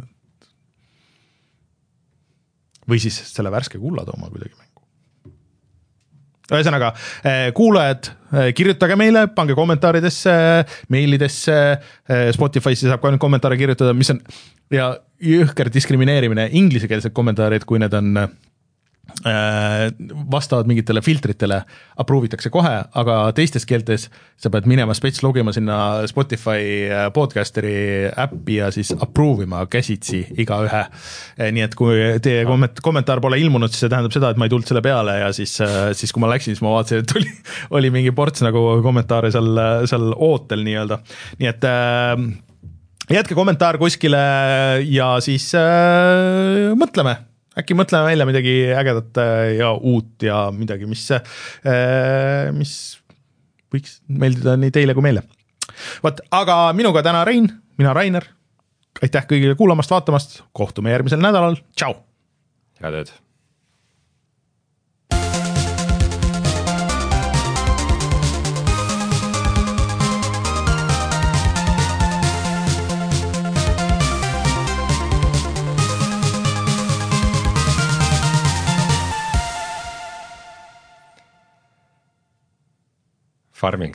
või siis selle värske kulla tooma kuidagi mängu. Ühesõnaga, kuulajad, kirjutage meile, pange kommentaaridesse, meilidesse, Spotify'sse saab ka nüüd kommentaare kirjutada, mis on ja jõhker diskrimineerimine, inglisekeelsed kommentaarid, kui need on äh, vastavad mingitele filtritele, approve itakse kohe, aga teistes keeltes sa pead minema spets logima sinna Spotify podcasteri äppi ja siis approve ima käsitsi iga ühe. Nii et kui teie komment- kommentaar pole ilmunud, siis see tähendab seda, et ma ei tulnud selle peale ja siis, siis kui ma läksin, siis ma vaatasin, et oli, oli mingi ports nagu kommentaare seal, seal ootel nii-öelda. Nii et äh, jätke kommentaar kuskile ja siis äh, mõtleme, äkki mõtleme välja midagi ägedat ja uut ja midagi, mis, äh, mis võiks meeldida nii teile kui meile. Võt, aga minuga täna Rein, mina Rainer, aitäh kõigile kuulamast, vaatamast, kohtume järgmisel nädalal, tšau! Head ööd! Farming